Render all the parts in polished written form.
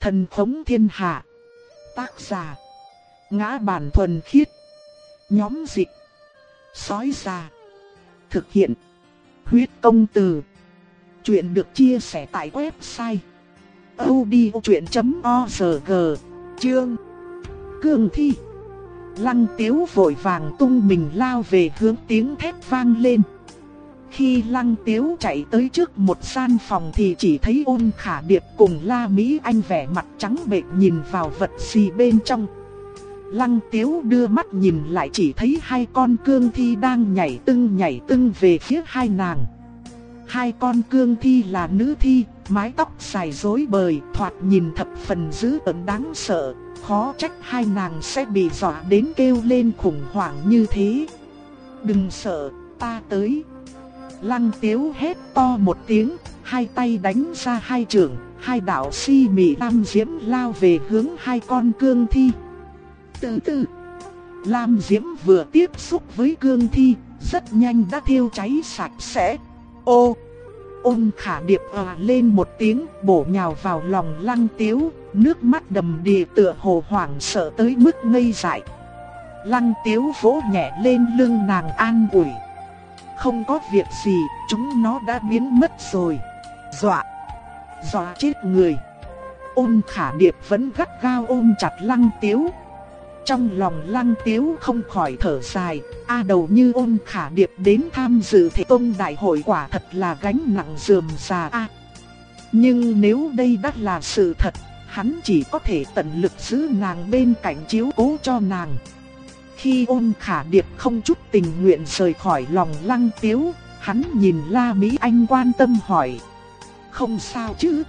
Thần khống thiên hạ. Tác giả: Ngã Bản Thuần Khiết. Nhóm dịch: Sói Già. Thực hiện: Huyết Công Từ. Chuyện được chia sẻ tại website audiochuyện.org. Chương: Cương thi. Lăng Tiếu vội vàng tung mình lao về hướng tiếng thét vang lên. Khi Lăng Tiếu chạy tới trước một gian phòng thì chỉ thấy Ôn Khả Điệp cùng La Mỹ Anh vẻ mặt trắng bệch nhìn vào vật gì bên trong. Lăng Tiếu đưa mắt nhìn lại chỉ thấy hai con cương thi đang nhảy tưng về phía hai nàng. Hai con cương thi là nữ thi, mái tóc dài rối bời, thoạt nhìn thập phần dữ tợn đáng sợ, khó trách hai nàng sẽ bị dọa đến kêu lên khủng hoảng như thế. Đừng sợ, ta tới. Lăng Tiếu hét to một tiếng, hai tay đánh ra hai chưởng, hai đạo si mị lam diễm lao về hướng hai con cương thi. Từ từ, lam diễm vừa tiếp xúc với cương thi, rất nhanh đã thiêu cháy sạch sẽ. Ô! Ôn Khả Điệp lên một tiếng, bổ nhào vào lòng Lăng Tiếu, nước mắt đầm đìa tựa hồ hoảng sợ tới mức ngây dại. Lăng Tiếu vỗ nhẹ lên lưng nàng an ủi. Không có việc gì, chúng nó đã biến mất rồi. Dọa chết người. Ôn Khả Điệp vẫn gắt gao ôm chặt Lăng Tiếu. Trong lòng Lăng Tiếu không khỏi thở dài, đầu như Ôn Khả Điệp đến tham dự Thể Tông đại hội quả thật là gánh nặng rườm rà Nhưng nếu đây đã là sự thật, hắn chỉ có thể tận lực giữ nàng bên cạnh chiếu cố cho nàng. Khi Ôn Khả Điệp không chút tình nguyện rời khỏi lòng Lăng Tiếu, hắn nhìn La Mỹ Anh quan tâm hỏi. Không sao chứ?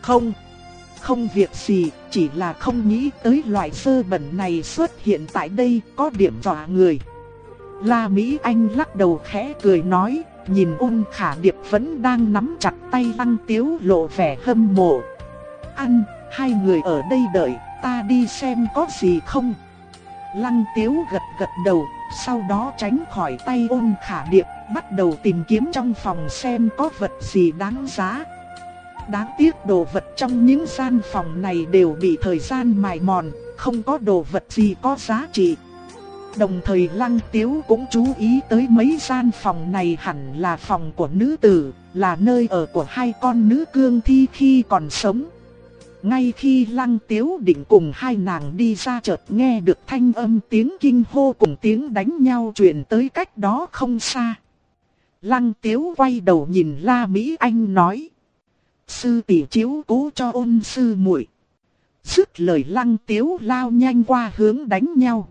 Không việc gì, chỉ là không nghĩ tới loại sơ bẩn này xuất hiện tại đây, có điểm dọa người. La Mỹ Anh lắc đầu khẽ cười nói, nhìn Ôn Khả Điệp vẫn đang nắm chặt tay Lăng Tiếu lộ vẻ hâm mộ. Hai người ở đây đợi, ta đi xem có gì không? Lăng Tiếu gật đầu, sau đó tránh khỏi tay Ôn Khả Điệp, bắt đầu tìm kiếm trong phòng xem có vật gì đáng giá. Đáng tiếc đồ vật trong những gian phòng này đều bị thời gian mài mòn, không có đồ vật gì có giá trị. Đồng thời Lăng Tiếu cũng chú ý tới mấy gian phòng này hẳn là phòng của nữ tử, là nơi ở của hai con nữ cương thi khi còn sống. Ngay khi Lăng Tiếu định cùng hai nàng đi ra chợt nghe được thanh âm tiếng kinh hô cùng tiếng đánh nhau truyền tới cách đó không xa. Lăng Tiếu quay đầu nhìn La Mỹ Anh nói. Sư tỷ chiếu cố cho Ôn sư muội. Dứt lời Lăng Tiếu lao nhanh qua hướng đánh nhau.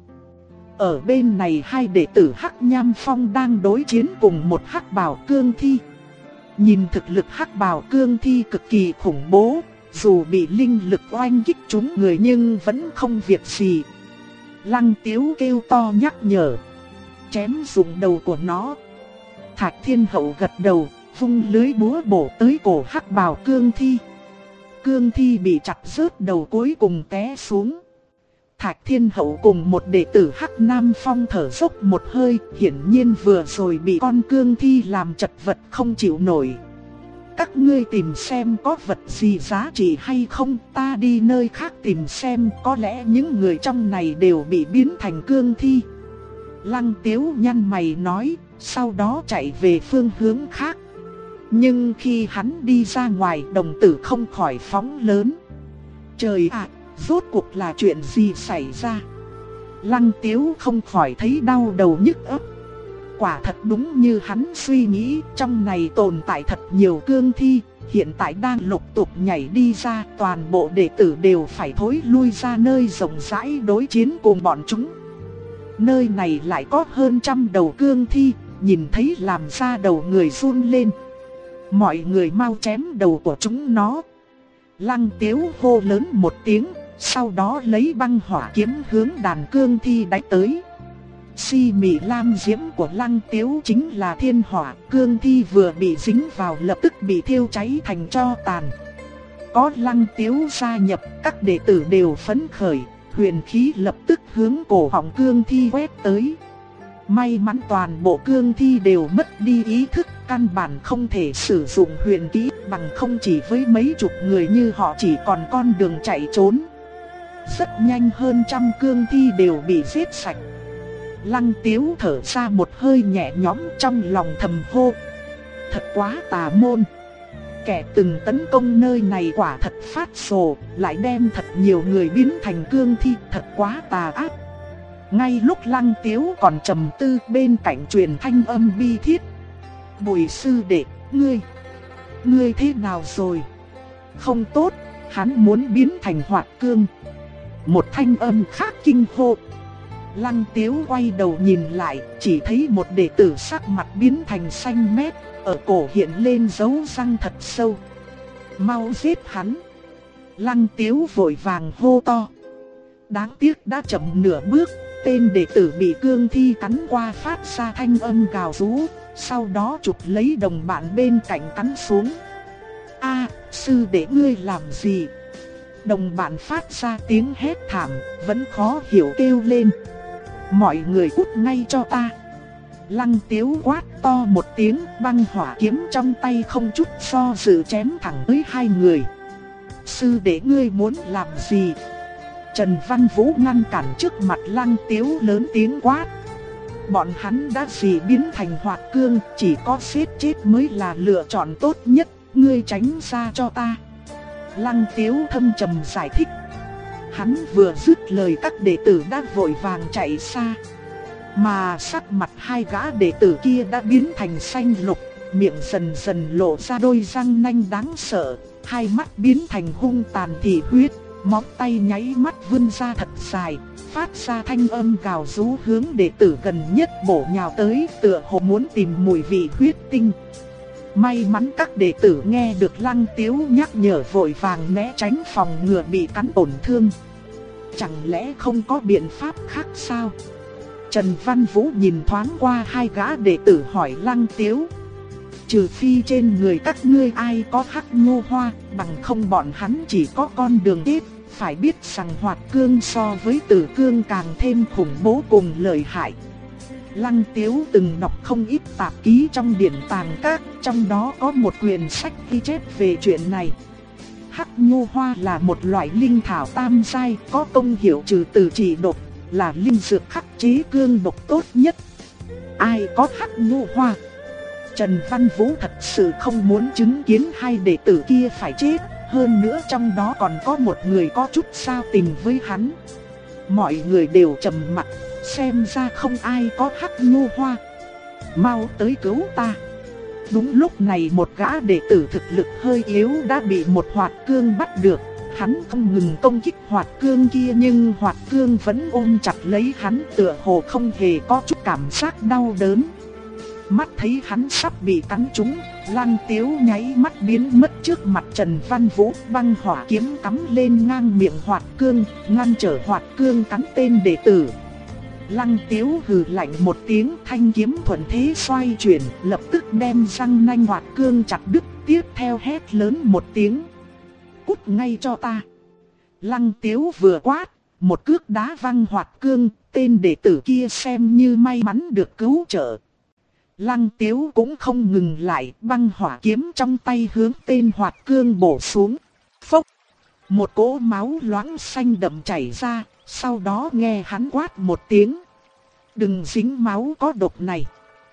Ở bên này hai đệ tử Hắc Nham Phong đang đối chiến cùng một Hắc Bào cương thi. Nhìn thực lực Hắc Bào cương thi cực kỳ khủng bố, dù bị linh lực oanh kích trúng người nhưng vẫn không việc gì. Lăng Tiếu kêu to nhắc nhở. Chém dụng đầu của nó. Thạch Thiên Hậu gật đầu, vung lưới búa bổ tới cổ Hắc Bào cương thi. Cương thi bị chặt rớt đầu cuối cùng té xuống. Thạch Thiên Hậu cùng một đệ tử Hắc Nam Phong thở dốc một hơi, hiển nhiên vừa rồi bị con cương thi làm chật vật không chịu nổi. Các ngươi tìm xem có vật gì giá trị hay không, ta đi nơi khác tìm xem, có lẽ những người trong này đều bị biến thành cương thi. Lăng Tiếu nhăn mày nói, sau đó chạy về phương hướng khác. Nhưng khi hắn đi ra ngoài, đồng tử không khỏi phóng lớn. Trời ạ, rốt cuộc là chuyện gì xảy ra? Lăng Tiếu không khỏi thấy đau đầu nhức óc. Quả thật đúng như hắn suy nghĩ, trong này tồn tại thật nhiều cương thi, hiện tại đang lục tục nhảy đi ra, toàn bộ đệ tử đều phải thối lui ra nơi rộng rãi đối chiến cùng bọn chúng. Nơi này lại có hơn 100 đầu cương thi, nhìn thấy làm ra đầu người run lên. Mọi người mau chém đầu của chúng nó. Lăng Tiếu hô lớn một tiếng, sau đó lấy băng hỏa kiếm hướng đàn cương thi đánh tới. Si mị lam diễm của Lăng Tiếu chính là thiên hỏa, cương thi vừa bị dính vào lập tức bị thiêu cháy thành tro tàn. Có Lăng Tiếu gia nhập, các đệ tử đều phấn khởi, huyền khí lập tức hướng cổ họng cương thi quét tới. May mắn toàn bộ cương thi đều mất đi ý thức, căn bản không thể sử dụng huyền kỹ, bằng không chỉ với mấy chục người như họ chỉ còn con đường chạy trốn. Rất nhanh hơn trăm cương thi đều bị giết sạch. Lăng Tiếu thở ra một hơi nhẹ nhõm, trong lòng thầm hô: thật quá tà môn. Kẻ từng tấn công nơi này quả thật phát sồ, lại đem thật nhiều người biến thành cương thi, thật quá tà ác. Ngay lúc Lăng Tiếu còn trầm tư, bên cạnh truyền thanh âm bi thiết: Bùi sư đệ, ngươi thế nào rồi? Không tốt, hắn muốn biến thành hoạt cương. Một thanh âm khác kinh hô. Lăng Tiếu quay đầu nhìn lại, chỉ thấy một đệ tử sắc mặt biến thành xanh mét, ở cổ hiện lên dấu răng thật sâu. Mau giết hắn! Lăng Tiếu vội vàng hô to. Đáng tiếc đã chậm nửa bước, tên đệ tử bị cương thi cắn qua phát ra thanh âm gào rú, sau đó chụp lấy đồng bạn bên cạnh cắn xuống. A, sư đệ ngươi làm gì? Đồng bạn phát ra tiếng hét thảm, vẫn khó hiểu kêu lên. Mọi người cút ngay cho ta! Lăng Tiếu quát to một tiếng, băng hỏa kiếm trong tay không chút do dự chém thẳng tới hai người. Sư đệ ngươi muốn làm gì? Trần Văn Vũ ngăn cản trước mặt Lăng Tiếu lớn tiếng quát. Bọn hắn đã gì biến thành hoạt cương, chỉ có giết chết mới là lựa chọn tốt nhất, ngươi tránh ra cho ta. Lăng Tiếu thâm trầm giải thích. Hắn vừa dứt lời các đệ tử đã vội vàng chạy xa. Mà sắc mặt hai gã đệ tử kia đã biến thành xanh lục, miệng dần dần lộ ra đôi răng nanh đáng sợ, hai mắt biến thành hung tàn thị huyết, móng tay nháy mắt vươn ra thật dài, phát ra thanh âm gào rú hướng đệ tử gần nhất bổ nhào tới, tựa hồ muốn tìm mùi vị huyết tinh. May mắn các đệ tử nghe được Lăng Tiếu nhắc nhở vội vàng né tránh phòng ngừa bị cắn tổn thương. Chẳng lẽ không có biện pháp khác sao? Trần Văn Vũ nhìn thoáng qua hai gã đệ tử hỏi Lăng Tiếu. Trừ phi trên người các ngươi ai có hắc nhô hoa, bằng không bọn hắn chỉ có con đường chết. Phải biết rằng hoạt cương so với tử cương càng thêm khủng bố cùng lợi hại. Lăng Tiếu từng đọc không ít tạp ký trong điển tàng các, trong đó có một quyển sách ghi chép về chuyện này. Hắc nhô hoa là một loại linh thảo tam giai, có công hiệu trừ tử trị độc, là linh dược khắc chế cương độc tốt nhất. Ai có hắc nhô hoa? Trần Văn Vũ thật sự không muốn chứng kiến hai đệ tử kia phải chết, hơn nữa trong đó còn có một người có chút giao tình với hắn. Mọi người đều trầm mặc, xem ra không ai có hắc nhô hoa. Mau tới cứu ta! Đúng lúc này một gã đệ tử thực lực hơi yếu đã bị một hoạt cương bắt được. Hắn không ngừng công kích hoạt cương kia, nhưng hoạt cương vẫn ôm chặt lấy hắn, tựa hồ không hề có chút cảm giác đau đớn. Mắt thấy hắn sắp bị cắn trúng, Lăng Tiếu nháy mắt biến mất trước mặt Trần Văn Vũ, băng hỏa kiếm cắm lên ngang miệng hoạt cương, ngăn trở hoạt cương cắn tên đệ tử. Lăng Tiếu hừ lạnh một tiếng, thanh kiếm thuận thế xoay chuyển, lập tức đem răng nanh hoạt cương chặt đứt, tiếp theo hét lớn một tiếng. Cút ngay cho ta! Lăng Tiếu vừa quát, một cước đá văng hoạt cương, tên đệ tử kia xem như may mắn được cứu trợ. Lăng Tiếu cũng không ngừng lại, băng hỏa kiếm trong tay hướng tên hoạt cương bổ xuống. Phốc! Một cỗ máu loãng xanh đậm chảy ra, sau đó nghe hắn quát một tiếng. Đừng dính máu có độc này.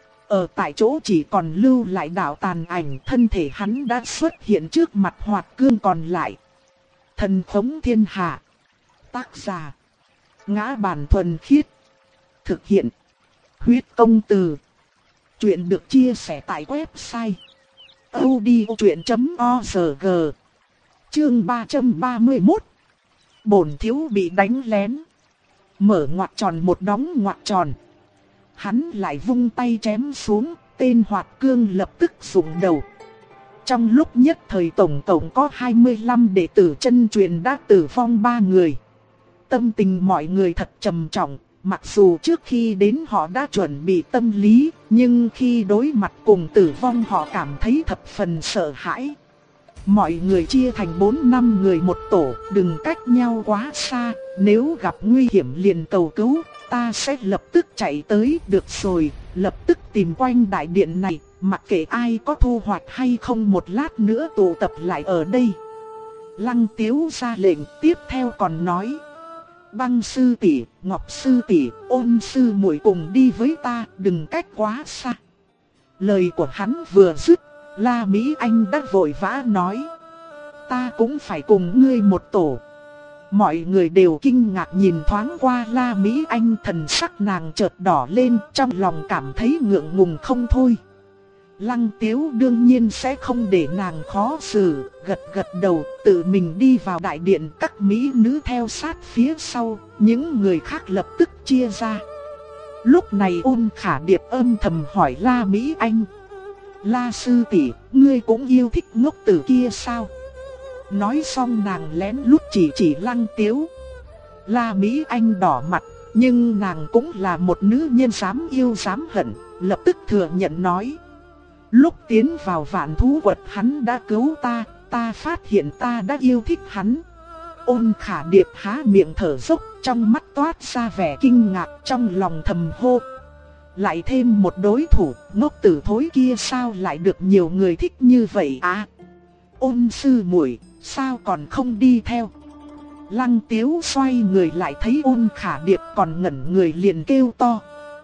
Ở tại chỗ chỉ còn lưu lại đạo tàn ảnh, thân thể hắn đã xuất hiện trước mặt hoạt cương còn lại. Thần khống thiên hạ. Tác giả: Ngã Bản Thuần Khiết. Thực hiện: Huyết Công Từ. Chuyện được chia sẻ tại website audiochuyện.org. Chương 331. Bổn thiếu bị đánh lén. Mở ngoặc tròn một đóng ngoặc tròn. Hắn lại vung tay chém xuống, tên hoạt cương lập tức rụng đầu. Trong lúc nhất thời tổng cộng có 25 đệ tử chân truyền đã tử vong 3 người. Tâm tình mọi người thật trầm trọng, mặc dù trước khi đến họ đã chuẩn bị tâm lý, nhưng khi đối mặt cùng tử vong họ cảm thấy thập phần sợ hãi. Mọi người chia thành 4-5 người một tổ, đừng cách nhau quá xa, nếu gặp nguy hiểm liền cầu cứu, ta sẽ lập tức chạy tới. Được rồi, lập tức tìm quanh đại điện này, mặc kệ ai có thu hoạch hay không một lát nữa tụ tập lại ở đây. Lăng Tiếu ra lệnh, tiếp theo còn nói: Băng sư tỷ, Ngọc sư tỷ, Ôn sư muội cùng đi với ta, đừng cách quá xa. Lời của hắn vừa dứt, La Mỹ Anh đã vội vã nói: Ta cũng phải cùng ngươi một tổ. Mọi người đều kinh ngạc nhìn thoáng qua La Mỹ Anh, thần sắc nàng chợt đỏ lên, trong lòng cảm thấy ngượng ngùng không thôi. Lăng Tiếu đương nhiên sẽ không để nàng khó xử, gật gật đầu, tự mình đi vào đại điện, các mỹ nữ theo sát phía sau, những người khác lập tức chia ra. Lúc này Ôn Khả Điệp âm thầm hỏi La Mỹ Anh: La sư tỷ, ngươi cũng yêu thích ngốc tử kia sao? Nói xong nàng lén lút chỉ Lăng Tiếu. La Mỹ Anh đỏ mặt, nhưng nàng cũng là một nữ nhân dám yêu dám hận, lập tức thừa nhận nói: Lúc tiến vào Vạn Thú Quật hắn đã cứu ta, ta phát hiện ta đã yêu thích hắn. Ôn Khả Điệp há miệng thở dốc, trong mắt toát ra vẻ kinh ngạc, trong lòng thầm hô: Lại thêm một đối thủ, ngốc tử thối kia sao lại được nhiều người thích như vậy à? Ôn sư muội, sao còn không đi theo? Lăng Tiếu xoay người lại thấy Ôn Khả Điệp còn ngẩn người, liền kêu to.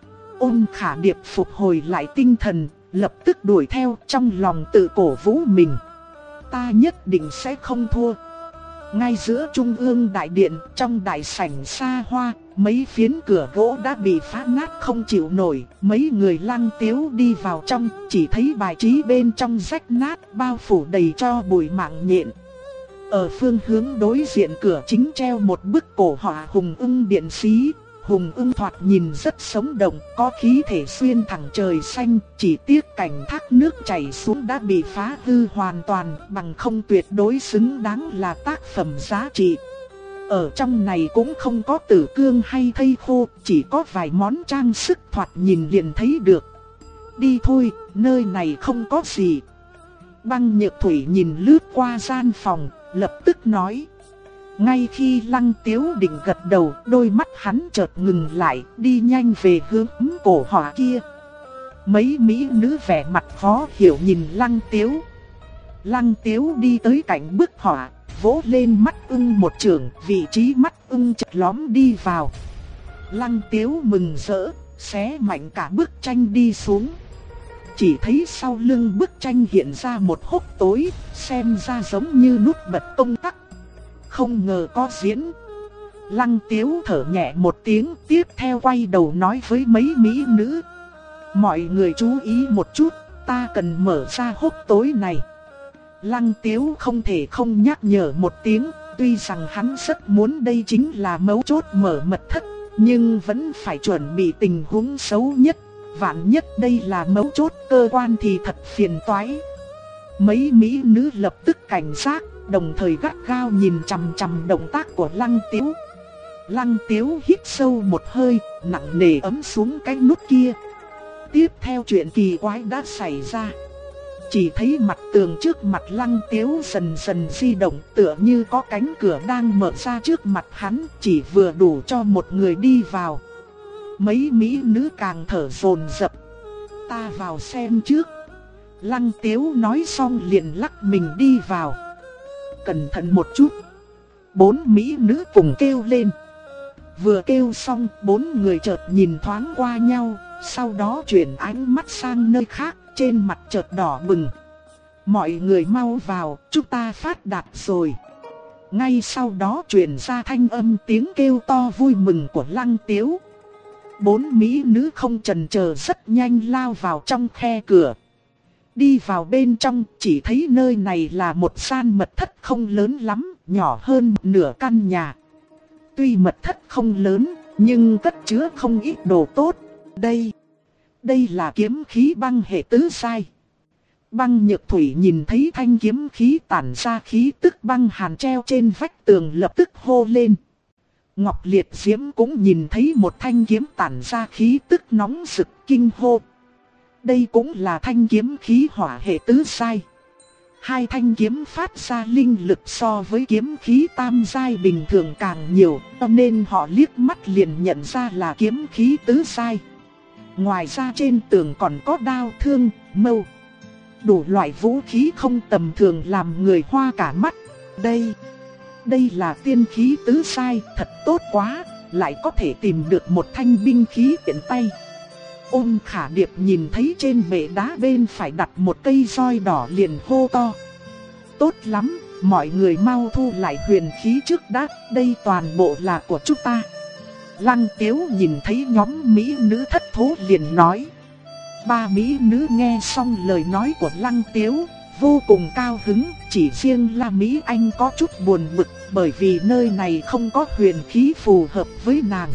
Ôn Khả Điệp phục hồi lại tinh thần, lập tức đuổi theo, trong lòng tự cổ vũ mình: Ta nhất định sẽ không thua. Ngay giữa trung ương đại điện, trong đại sảnh xa hoa, mấy phiến cửa gỗ đã bị phá nát không chịu nổi. Mấy người Lăng Tiếu đi vào trong, chỉ thấy bài trí bên trong rách nát, bao phủ đầy tro bụi mạng nhện. Ở phương hướng đối diện cửa chính treo một bức cổ họa Hùng Ưng Điện Xí. Hùng Ưng thoạt nhìn rất sống động, có khí thể xuyên thẳng trời xanh, chỉ tiếc cảnh thác nước chảy xuống đã bị phá hư hoàn toàn, bằng không tuyệt đối xứng đáng là tác phẩm giá trị. Ở trong này cũng không có tử cương hay thây khô, chỉ có vài món trang sức thoạt nhìn liền thấy được. Đi thôi, nơi này không có gì. Băng Nhược Thủy nhìn lướt qua gian phòng, lập tức nói. Ngay khi Lăng Tiếu định gật đầu, đôi mắt hắn chợt ngừng lại, đi nhanh về hướng cổ họa kia. Mấy mỹ nữ vẻ mặt khó hiểu nhìn Lăng Tiếu. Lăng Tiếu đi tới cạnh bức họa, vỗ lên mắt ưng một chưởng, vị trí mắt ưng chật lóm đi vào. Lăng Tiếu mừng rỡ, xé mạnh cả bức tranh đi xuống. Chỉ thấy sau lưng bức tranh hiện ra một hốc tối, xem ra giống như nút bật công tắc. Không ngờ có diễn. Lăng Tiếu thở nhẹ một tiếng, tiếp theo quay đầu nói với mấy mỹ nữ. Mọi người chú ý một chút, ta cần mở ra hốc tối này. Lăng Tiếu không thể không nhắc nhở một tiếng, tuy rằng hắn rất muốn đây chính là mấu chốt mở mật thất, nhưng vẫn phải chuẩn bị tình huống xấu nhất. Vạn nhất đây là mấu chốt cơ quan thì thật phiền toái. Mấy mỹ nữ lập tức cảnh giác, đồng thời gắt gao nhìn chằm chằm động tác của Lăng Tiếu. Lăng Tiếu hít sâu một hơi, nặng nề ấm xuống cái nút kia. Tiếp theo chuyện kỳ quái đã xảy ra. Chỉ thấy mặt tường trước mặt Lăng Tiếu dần dần di động, tựa như có cánh cửa đang mở ra trước mặt hắn, chỉ vừa đủ cho một người đi vào. Mấy mỹ nữ càng thở dồn dập. Ta vào xem trước. Lăng Tiếu nói xong liền lắc mình đi vào. Cẩn thận một chút. 4 mỹ nữ cùng kêu lên. Vừa kêu xong, 4 người chợt nhìn thoáng qua nhau, sau đó chuyển ánh mắt sang nơi khác, trên mặt chợt đỏ bừng. Mọi người mau vào, chúng ta phát đạt rồi. Ngay sau đó truyền ra thanh âm tiếng kêu to vui mừng của Lăng Tiếu. 4 mỹ nữ không chần chờ rất nhanh lao vào trong khe cửa. Đi vào bên trong, chỉ thấy nơi này là một gian mật thất không lớn lắm, nhỏ hơn một nửa căn nhà. Tuy mật thất không lớn, nhưng cất chứa không ít đồ tốt. Đây là kiếm khí băng hệ tứ giai. Băng Nhược Thủy nhìn thấy thanh kiếm khí tản ra khí tức băng hàn treo trên vách tường, lập tức hô lên. Ngọc Liệt Diễm cũng nhìn thấy một thanh kiếm tản ra khí tức nóng rực, kinh hô. Đây cũng là thanh kiếm khí hỏa hệ tứ giai. 2 thanh kiếm phát ra linh lực so với kiếm khí tam giai bình thường càng nhiều, cho nên họ liếc mắt liền nhận ra là kiếm khí tứ giai. ngoài ra trên tường còn có đao thương, mâu. Đủ loại vũ khí không tầm thường làm người hoa cả mắt. Đây là tiên khí tứ sai, thật tốt quá, lại có thể tìm được một thanh binh khí tiện tay. Ôn Khả Điệp nhìn thấy trên bệ đá bên phải đặt một cây roi đỏ liền hô to. Tốt lắm, mọi người mau thu lại huyền khí trước đã, đây toàn bộ là của chúng ta. Lăng Tiếu nhìn thấy nhóm mỹ nữ thất thố liền nói. Ba mỹ nữ nghe xong lời nói của Lăng Tiếu, vô cùng cao hứng, chỉ riêng La Mỹ Anh có chút buồn bực bởi vì nơi này không có huyền khí phù hợp với nàng.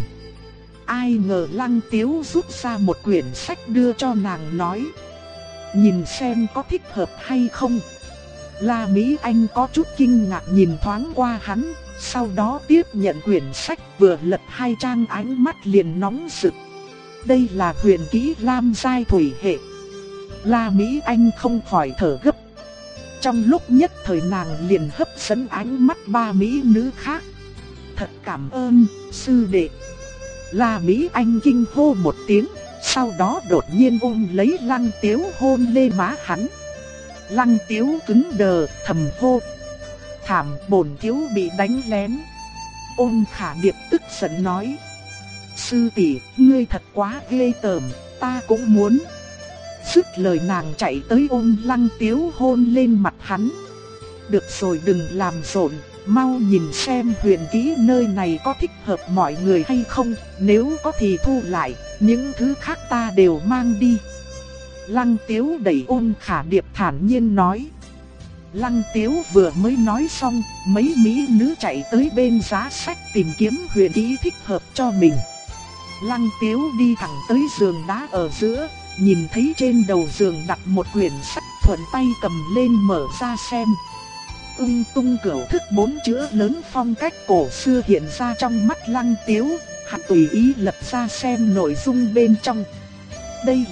Ai ngờ Lăng Tiếu rút ra một quyển sách đưa cho nàng nói. Nhìn xem có thích hợp hay không. La Mỹ Anh có chút kinh ngạc nhìn thoáng qua hắn, sau đó tiếp nhận quyển sách vừa lật 2 trang ánh mắt liền nóng rực. Đây là huyền kỹ Lam giai thủy hệ. La Mỹ Anh không khỏi thở gấp. Trong lúc nhất thời nàng liền hấp dẫn ánh mắt ba mỹ nữ khác. Thật cảm ơn, sư đệ. La Mỹ Anh kinh hô một tiếng, sau đó đột nhiên ôm lấy Lăng Tiếu hôn lên má hắn. Lăng Tiếu cứng đờ, thầm hô. Thảm, bổn thiếu bị đánh lén. Ôn Khả Điệp tức giận nói. Sư tỷ, ngươi thật quá ghê tởm, ta cũng muốn. Dứt lời nàng chạy tới ôm Lăng Tiếu hôn lên mặt hắn. Được rồi, đừng làm rộn, mau nhìn xem huyền kỹ nơi này có thích hợp mọi người hay không, nếu có thì thu lại, những thứ khác ta đều mang đi. Lăng Tiếu đẩy Ôn Khả Điệp thản nhiên nói. Lăng Tiếu vừa mới nói xong, mấy mỹ nữ chạy tới bên giá sách tìm kiếm huyền kỹ thích hợp cho mình. Lăng Tiếu đi thẳng tới giường đá ở giữa, nhìn thấy trên đầu giường đặt một quyển sách, thuận tay cầm lên mở ra xem. Ung tung cửu thức 4 chữ lớn phong cách cổ xưa hiện ra trong mắt Lăng Tiếu, hắn tùy ý lật ra xem nội dung bên trong. Đây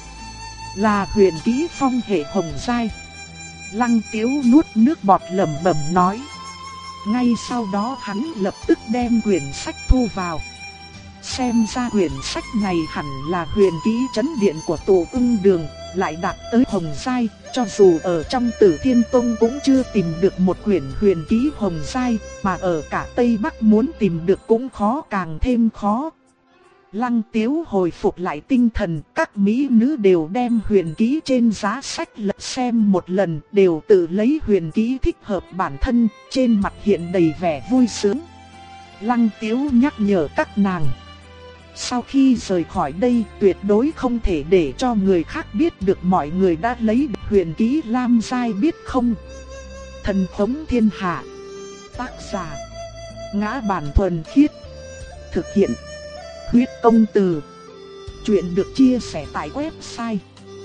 là huyền kỹ phong hệ hồng giai. Lăng Tiếu nuốt nước bọt lẩm bẩm nói. Ngay sau đó hắn lập tức đem quyển sách thu vào. Xem ra quyển sách này hẳn là huyền kỹ trấn điện của Tổ Ưng Đường, lại đạt tới hồng giai, cho dù ở trong Tử Thiên Tông cũng chưa tìm được một quyển huyền kỹ hồng giai, mà ở cả Tây Bắc muốn tìm được cũng khó càng thêm khó. Lăng Tiếu hồi phục lại tinh thần, các mỹ nữ đều đem huyền kỹ trên giá sách lật xem một lần, đều tự lấy huyền kỹ thích hợp bản thân, trên mặt hiện đầy vẻ vui sướng. Lăng Tiếu nhắc nhở các nàng. Sau khi rời khỏi đây, tuyệt đối không thể để cho người khác biết được mọi người đã lấy được huyền kỹ Lam giai, biết không? Thần Tống Thiên Hạ. Tác giả: Ngã Bản Thuần Khiết. Thực hiện: Huyết Công Từ. Chuyện được chia sẻ tại website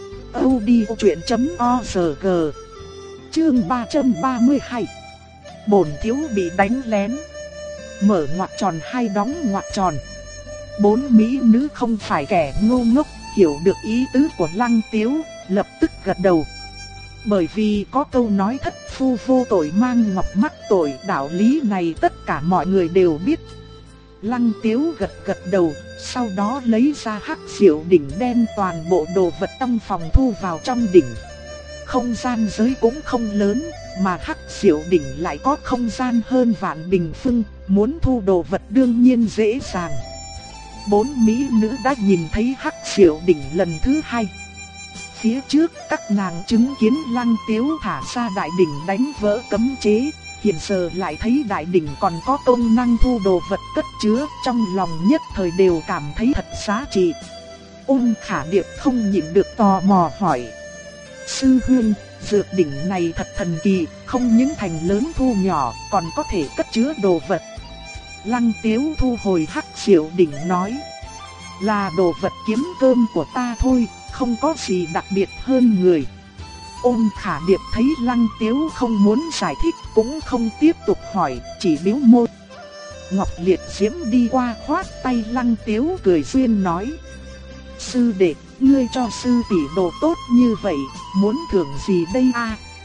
audiochuyện.org. Chương 332. Bổn thiếu bị đánh lén. Mở ngoặc tròn hay đóng ngoặc tròn. 4 mỹ nữ không phải kẻ ngu ngốc, hiểu được ý tứ của Lăng Tiếu, lập tức gật đầu. Bởi vì có câu nói thất phu vô tội mang ngọc mắc tội, đạo lý này tất cả mọi người đều biết. Lăng Tiếu gật đầu, sau đó lấy ra hắc diệu đỉnh đem toàn bộ đồ vật trong phòng thu vào trong đỉnh. Không gian giới cũng không lớn, mà hắc diệu đỉnh lại có không gian hơn vạn bình phương, muốn thu đồ vật đương nhiên dễ dàng. 4 mỹ nữ đã nhìn thấy hắc diệu đỉnh lần thứ 2. Phía trước các nàng chứng kiến Lăng Tiếu thả ra đại đỉnh đánh vỡ cấm chế, hiện giờ lại thấy đại đỉnh còn có công năng thu đồ vật cất chứa, trong lòng nhất thời đều cảm thấy thật giá trị. Ôn Khả Điệp không nhịn được tò mò hỏi. Sư huynh, dược đỉnh này thật thần kỳ, không những thành lớn thu nhỏ, còn có thể cất chứa đồ vật. Lăng Tiếu thu hồi hắc diệu đỉnh nói. Là đồ vật kiếm cơm của ta thôi, không có gì đặc biệt hơn người. Ôn Khả Điệp thấy Lăng Tiếu không muốn giải thích cũng không tiếp tục hỏi, chỉ bĩu môi. Ngọc Liệt Diễm đi qua khoát tay Lăng Tiếu cười duyên nói. Sư đệ, ngươi cho sư tỷ đồ tốt như vậy, muốn thưởng gì đây a?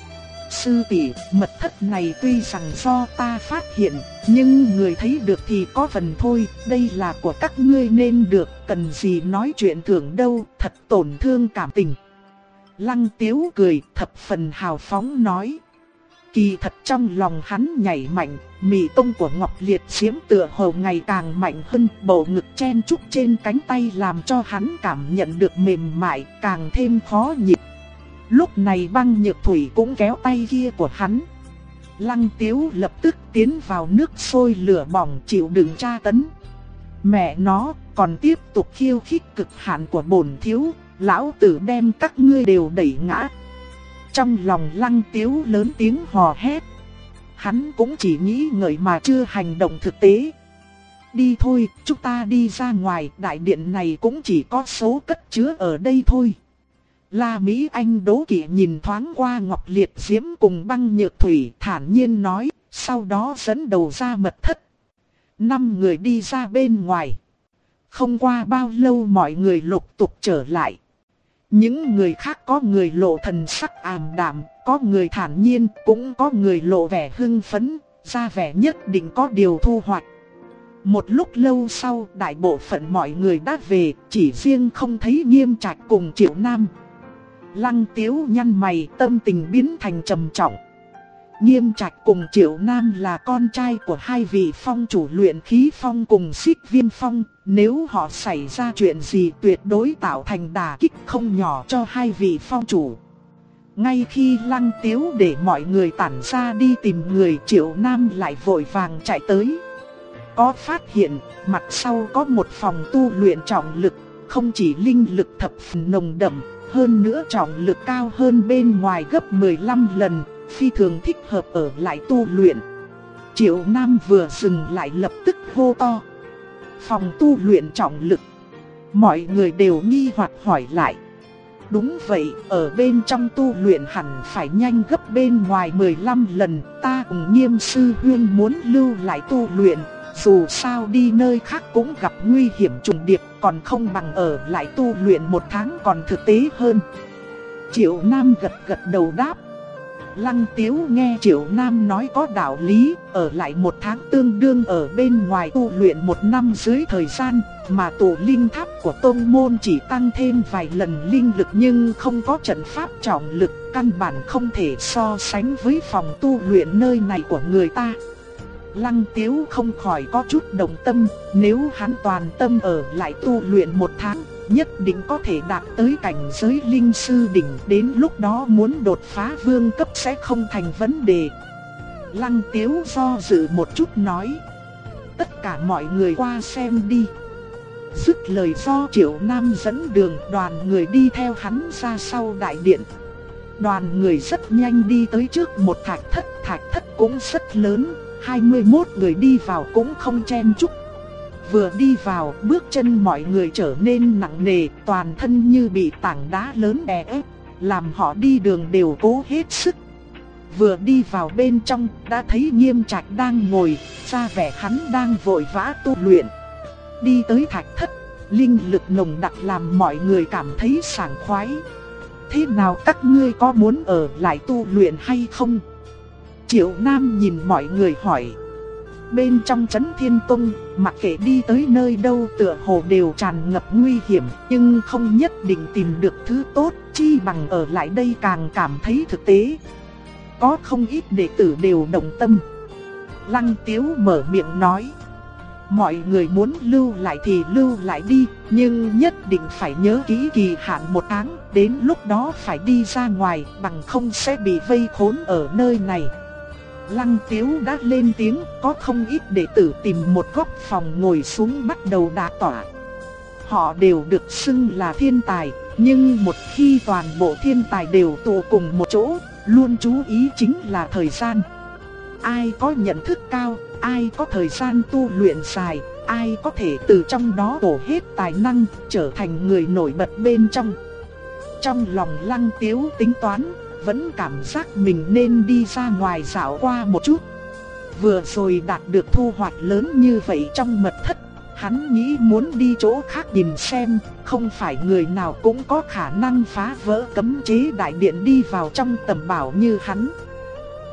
Sư tỷ, mật thất này tuy rằng do ta phát hiện, nhưng người thấy được thì có phần thôi, đây là của các ngươi nên được, cần gì nói chuyện thưởng đâu, thật tổn thương cảm tình. Lăng Tiếu cười thập phần hào phóng nói. Kỳ thật trong lòng hắn nhảy mạnh, mị tông của Ngọc Liệt Diễm tựa hồ ngày càng mạnh hơn, bầu ngực chen chúc trên cánh tay làm cho hắn cảm nhận được mềm mại, càng thêm khó nhịn. Lúc này Băng Nhược Thủy cũng kéo tay kia của hắn. Lăng Tiếu lập tức tiến vào nước sôi lửa bỏng chịu đựng tra tấn. Mẹ nó còn tiếp tục khiêu khích cực hạn của bổn thiếu, lão tử đem các ngươi đều đẩy ngã. Trong lòng Lăng Tiếu lớn tiếng hò hét. Hắn cũng chỉ nghĩ ngợi mà chưa hành động thực tế. Đi thôi, chúng ta đi ra ngoài, đại điện này cũng chỉ có số cất chứa ở đây thôi. La Mỹ Anh đố kỵ nhìn thoáng qua Ngọc Liệt Diễm cùng Băng Nhược Thủy thản nhiên nói, sau đó dẫn đầu ra mật thất. 5 người đi ra bên ngoài. Không qua bao lâu mọi người lục tục trở lại. Những người khác có người lộ thần sắc ảm đạm, có người thản nhiên, cũng có người lộ vẻ hưng phấn, ra vẻ nhất định có điều thu hoạch. Một lúc lâu sau, đại bộ phận mọi người đã về, chỉ riêng không thấy Nghiêm Trạch cùng Triệu Nam. Lăng Tiếu nhăn mày, tâm tình biến thành trầm trọng. Nghiêm Trạch cùng Triệu Nam là con trai của hai vị phong chủ luyện khí phong cùng Xích Viêm phong, nếu họ xảy ra chuyện gì tuyệt đối tạo thành đả kích không nhỏ cho hai vị phong chủ. Ngay khi Lăng Tiếu để mọi người tản ra đi tìm người, Triệu Nam lại vội vàng chạy tới. Có phát hiện, mặt sau có một phòng tu luyện trọng lực, không chỉ linh lực thập phần nồng đậm, hơn nữa trọng lực cao hơn bên ngoài gấp 15 lần, phi thường thích hợp ở lại tu luyện. Triệu Nam vừa dừng lại lập tức hô to. Phòng tu luyện trọng lực. Mọi người đều nghi hoặc hỏi lại. Đúng vậy, ở bên trong tu luyện hẳn phải nhanh gấp bên ngoài 15 lần, ta cùng Nghiêm sư huynh muốn lưu lại tu luyện. Dù sao đi nơi khác cũng gặp nguy hiểm trùng điệp, còn không bằng ở lại tu luyện 1 tháng còn thực tế hơn. Triệu Nam gật gật đầu đáp. Lăng Tiếu nghe Triệu Nam nói có đạo lý, ở lại 1 tháng tương đương ở bên ngoài tu luyện 1 năm dưới thời gian, mà tụ linh tháp của tôn môn chỉ tăng thêm vài lần linh lực nhưng không có trận pháp trọng lực, căn bản không thể so sánh với phòng tu luyện nơi này của người ta. Lăng Tiếu không khỏi có chút động tâm, nếu hắn toàn tâm ở lại tu luyện 1 tháng, nhất định có thể đạt tới cảnh giới linh sư đỉnh, đến lúc đó muốn đột phá vương cấp sẽ không thành vấn đề. Lăng Tiếu do dự một chút nói, tất cả mọi người qua xem đi. Dứt lời do Triệu Nam dẫn đường, đoàn người đi theo hắn ra sau đại điện. Đoàn người rất nhanh đi tới trước một thạch thất cũng rất lớn, 21 người đi vào cũng không chen chúc. Vừa đi vào, bước chân mọi người trở nên nặng nề, toàn thân như bị tảng đá lớn đè ép, làm họ đi đường đều cố hết sức. Vừa đi vào bên trong, đã thấy Nghiêm Trạch đang ngồi, ra vẻ hắn đang vội vã tu luyện. Đi tới thạch thất, linh lực nồng đặc làm mọi người cảm thấy sảng khoái. Thế nào các ngươi có muốn ở lại tu luyện hay không? Triệu Nam nhìn mọi người hỏi. Bên trong Trấn Thiên Tông, mặc kệ đi tới nơi đâu tựa hồ đều tràn ngập nguy hiểm, nhưng không nhất định tìm được thứ tốt, chi bằng ở lại đây càng cảm thấy thực tế. Có không ít đệ tử đều đồng tâm. Lăng Tiếu mở miệng nói. Mọi người muốn lưu lại thì lưu lại đi, nhưng nhất định phải nhớ kỹ kỳ hạn 1 tháng, đến lúc đó phải đi ra ngoài, bằng không sẽ bị vây khốn ở nơi này. Lăng Tiếu đã lên tiếng, có không ít đệ tử tìm một góc phòng ngồi xuống bắt đầu đả tọa. Họ đều được xưng là thiên tài, nhưng một khi toàn bộ thiên tài đều tụ cùng một chỗ, luôn chú ý chính là thời gian. Ai có nhận thức cao, ai có thời gian tu luyện dài, ai có thể từ trong đó bổ hết tài năng, trở thành người nổi bật bên trong. Trong lòng Lăng Tiếu tính toán, vẫn cảm giác mình nên đi ra ngoài dạo qua một chút. Vừa rồi đạt được thu hoạch lớn như vậy trong mật thất, hắn nghĩ muốn đi chỗ khác nhìn xem, không phải người nào cũng có khả năng phá vỡ cấm chế đại điện đi vào trong tầm bảo như hắn.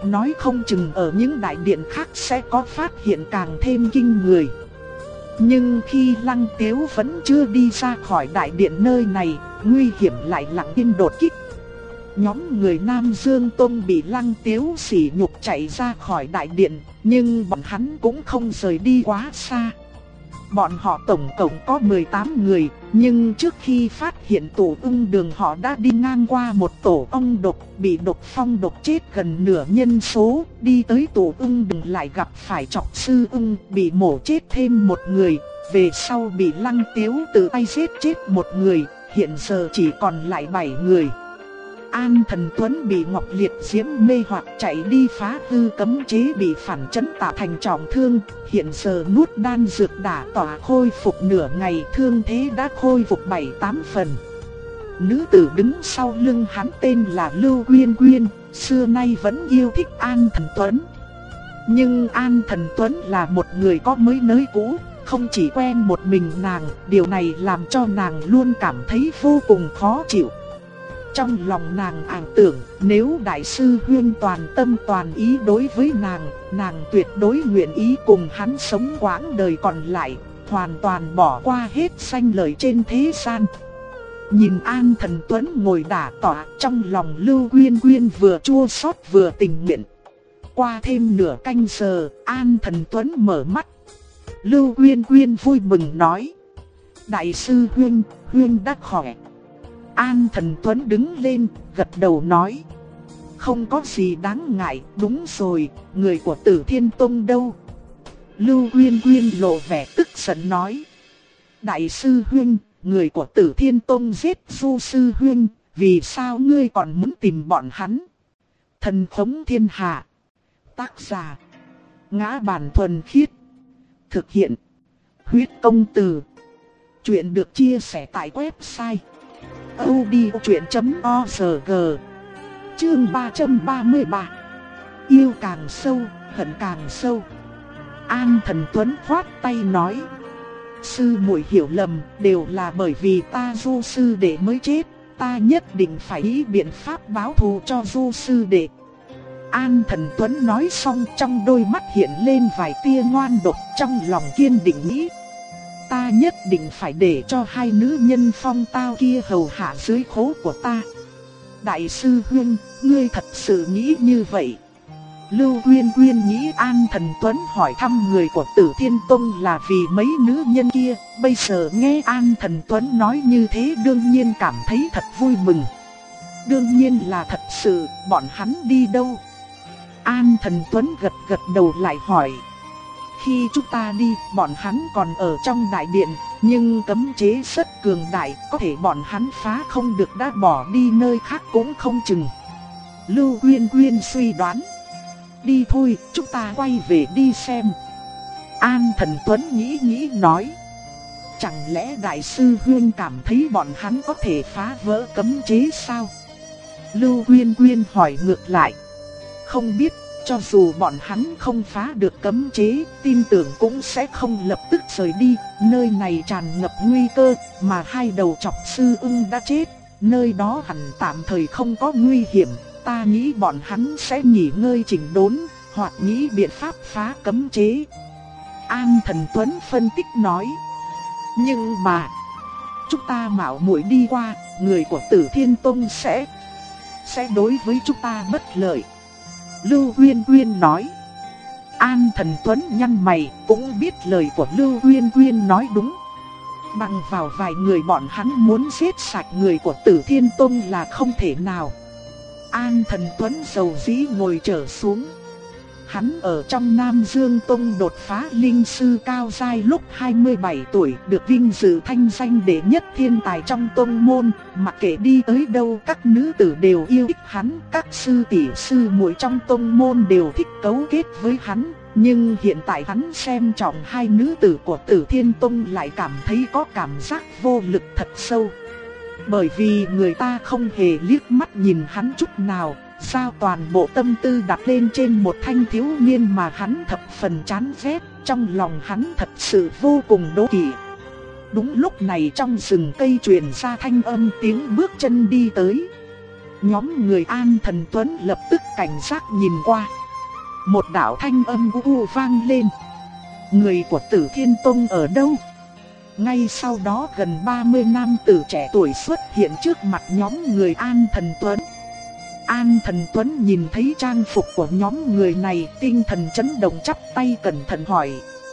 nói không chừng ở những đại điện khác sẽ có phát hiện càng thêm kinh người. Nhưng khi Lăng Tiếu vẫn chưa đi ra khỏi đại điện nơi này, nguy hiểm lại lặng yên đột kích. Nhóm người Nam Dương Tông bị Lăng Tiếu sỉ nhục chạy ra khỏi đại điện, nhưng bọn hắn cũng không rời đi quá xa. Bọn họ tổng cộng có 18 người, nhưng trước khi phát hiện tổ ưng đường họ đã đi ngang qua một tổ ong độc, bị độc phong độc chết gần nửa nhân số, đi tới tổ ưng đường lại gặp phải Trọc Sư Ưng, bị mổ chết thêm một người, về sau bị Lăng Tiếu tự tay giết chết một người, hiện giờ chỉ còn lại 7 người. An Thần Tuấn bị Ngọc Liệt Diễm mê hoặc chạy đi phá hư cấm chế, bị phản chấn tạo thành trọng thương, hiện giờ nuốt đan dược đả tỏa khôi phục nửa ngày, thương thế đã khôi phục 7-8 phần. Nữ tử đứng sau lưng hắn tên là Lưu Quyên Quyên, xưa nay vẫn yêu thích An Thần Tuấn. Nhưng An Thần Tuấn là một người có mới nới cũ, không chỉ quen một mình nàng, điều này làm cho nàng luôn cảm thấy vô cùng khó chịu. Trong lòng nàng ảo tưởng, nếu Đại sư Huyên toàn tâm toàn ý đối với nàng tuyệt đối nguyện ý cùng hắn sống quãng đời còn lại, hoàn toàn bỏ qua hết sanh lợi trên thế gian. Nhìn An Thần Tuấn ngồi đả tọa, trong lòng Lưu Quyên Quyên vừa chua xót vừa tình nguyện. Qua thêm nửa canh giờ, An Thần Tuấn mở mắt. Lưu Quyên Quyên vui mừng nói: Đại sư Huyên đã khỏe. An Thần Tuấn đứng lên, gật đầu nói: Không có gì đáng ngại, đúng rồi, người của Tử Thiên Tông đâu? Lưu Quyên Quyên lộ vẻ tức giận nói: Đại sư Huyên, người của Tử Thiên Tông giết Du sư Huyên, vì sao ngươi còn muốn tìm bọn hắn? Thần khống thiên hạ. Tác giả: Ngã Bản Thuần Khiết. Thực hiện: Huyết Công Từ. Chuyện được chia sẻ tại website audiochuyện.org. Chương 333. Yêu càng sâu, hận càng sâu. An Thần Tuấn khoát tay nói: Sư muội hiểu lầm, đều là bởi vì ta Du sư đệ mới chết, ta nhất định phải nghĩ biện pháp báo thù cho Du sư đệ. An Thần Tuấn nói xong, trong đôi mắt hiện lên vài tia ngoan độc, trong lòng kiên định nghĩ: Ta nhất định phải để cho hai nữ nhân phong tao kia hầu hạ dưới khố của ta. Đại sư Huyên, ngươi thật sự nghĩ như vậy? Lưu Quyên Quyên nghĩ An Thần Tuấn hỏi thăm người của Tử Thiên Tông là vì mấy nữ nhân kia, bây giờ nghe An Thần Tuấn nói như thế đương nhiên cảm thấy thật vui mừng. Đương nhiên là thật sự, bọn hắn đi đâu? An Thần Tuấn gật gật đầu lại hỏi: Khi chúng ta đi, bọn hắn còn ở trong đại điện, nhưng cấm chế rất cường đại, có thể bọn hắn phá không được đã bỏ đi nơi khác cũng không chừng. Lưu Quyên Quyên suy đoán: Đi thôi, chúng ta quay về đi xem. An Thần Tuấn nghĩ nói: Chẳng lẽ Đại sư Huyên cảm thấy bọn hắn có thể phá vỡ cấm chế sao? Lưu Quyên Quyên hỏi ngược lại: Không biết. Cho dù bọn hắn không phá được cấm chế, tin tưởng cũng sẽ không lập tức rời đi, nơi này tràn ngập nguy cơ, mà hai đầu Trọc Sư Ưng đã chết, nơi đó hẳn tạm thời không có nguy hiểm, ta nghĩ bọn hắn sẽ nghỉ ngơi chỉnh đốn, hoặc nghĩ biện pháp phá cấm chế. An Thần Tuấn phân tích nói: Nhưng mà, chúng ta mạo muội đi qua, người của Tử Thiên Tông sẽ đối với chúng ta bất lợi. Lưu Quyên Quyên nói. An Thần Tuấn nhăn mày, cũng biết lời của Lưu Quyên Quyên nói đúng. Bằng vào vài người bọn hắn muốn giết sạch người của Tử Thiên Tông là không thể nào. An Thần Tuấn dầu dĩ ngồi trở xuống. Hắn ở trong Nam Dương Tông đột phá linh sư cao giai lúc 27 tuổi, được vinh dự thanh danh đệ nhất thiên tài trong tông môn, mặc kệ đi tới đâu các nữ tử đều yêu thích hắn, các sư tỷ sư muội trong tông môn đều thích cấu kết với hắn, nhưng hiện tại hắn xem trọng hai nữ tử của Tử Thiên Tông lại cảm thấy có cảm giác vô lực thật sâu. Bởi vì người ta không hề liếc mắt nhìn hắn chút nào, sao toàn bộ tâm tư đặt lên trên một thanh thiếu niên mà hắn thập phần chán ghét, trong lòng hắn thật sự vô cùng đố kỵ. Đúng lúc này trong rừng cây truyền ra thanh âm tiếng bước chân đi tới. Nhóm người An Thần Tuấn lập tức cảnh giác nhìn qua. Một đạo thanh âm u vang lên. Người của Tử Thiên Tông ở đâu? Ngay sau đó gần 30 nam tử trẻ tuổi xuất hiện trước mặt nhóm người An Thần Tuấn. An Thần Tuấn nhìn thấy trang phục của nhóm người này, tinh thần chấn động, chắp tay cẩn thận hỏi.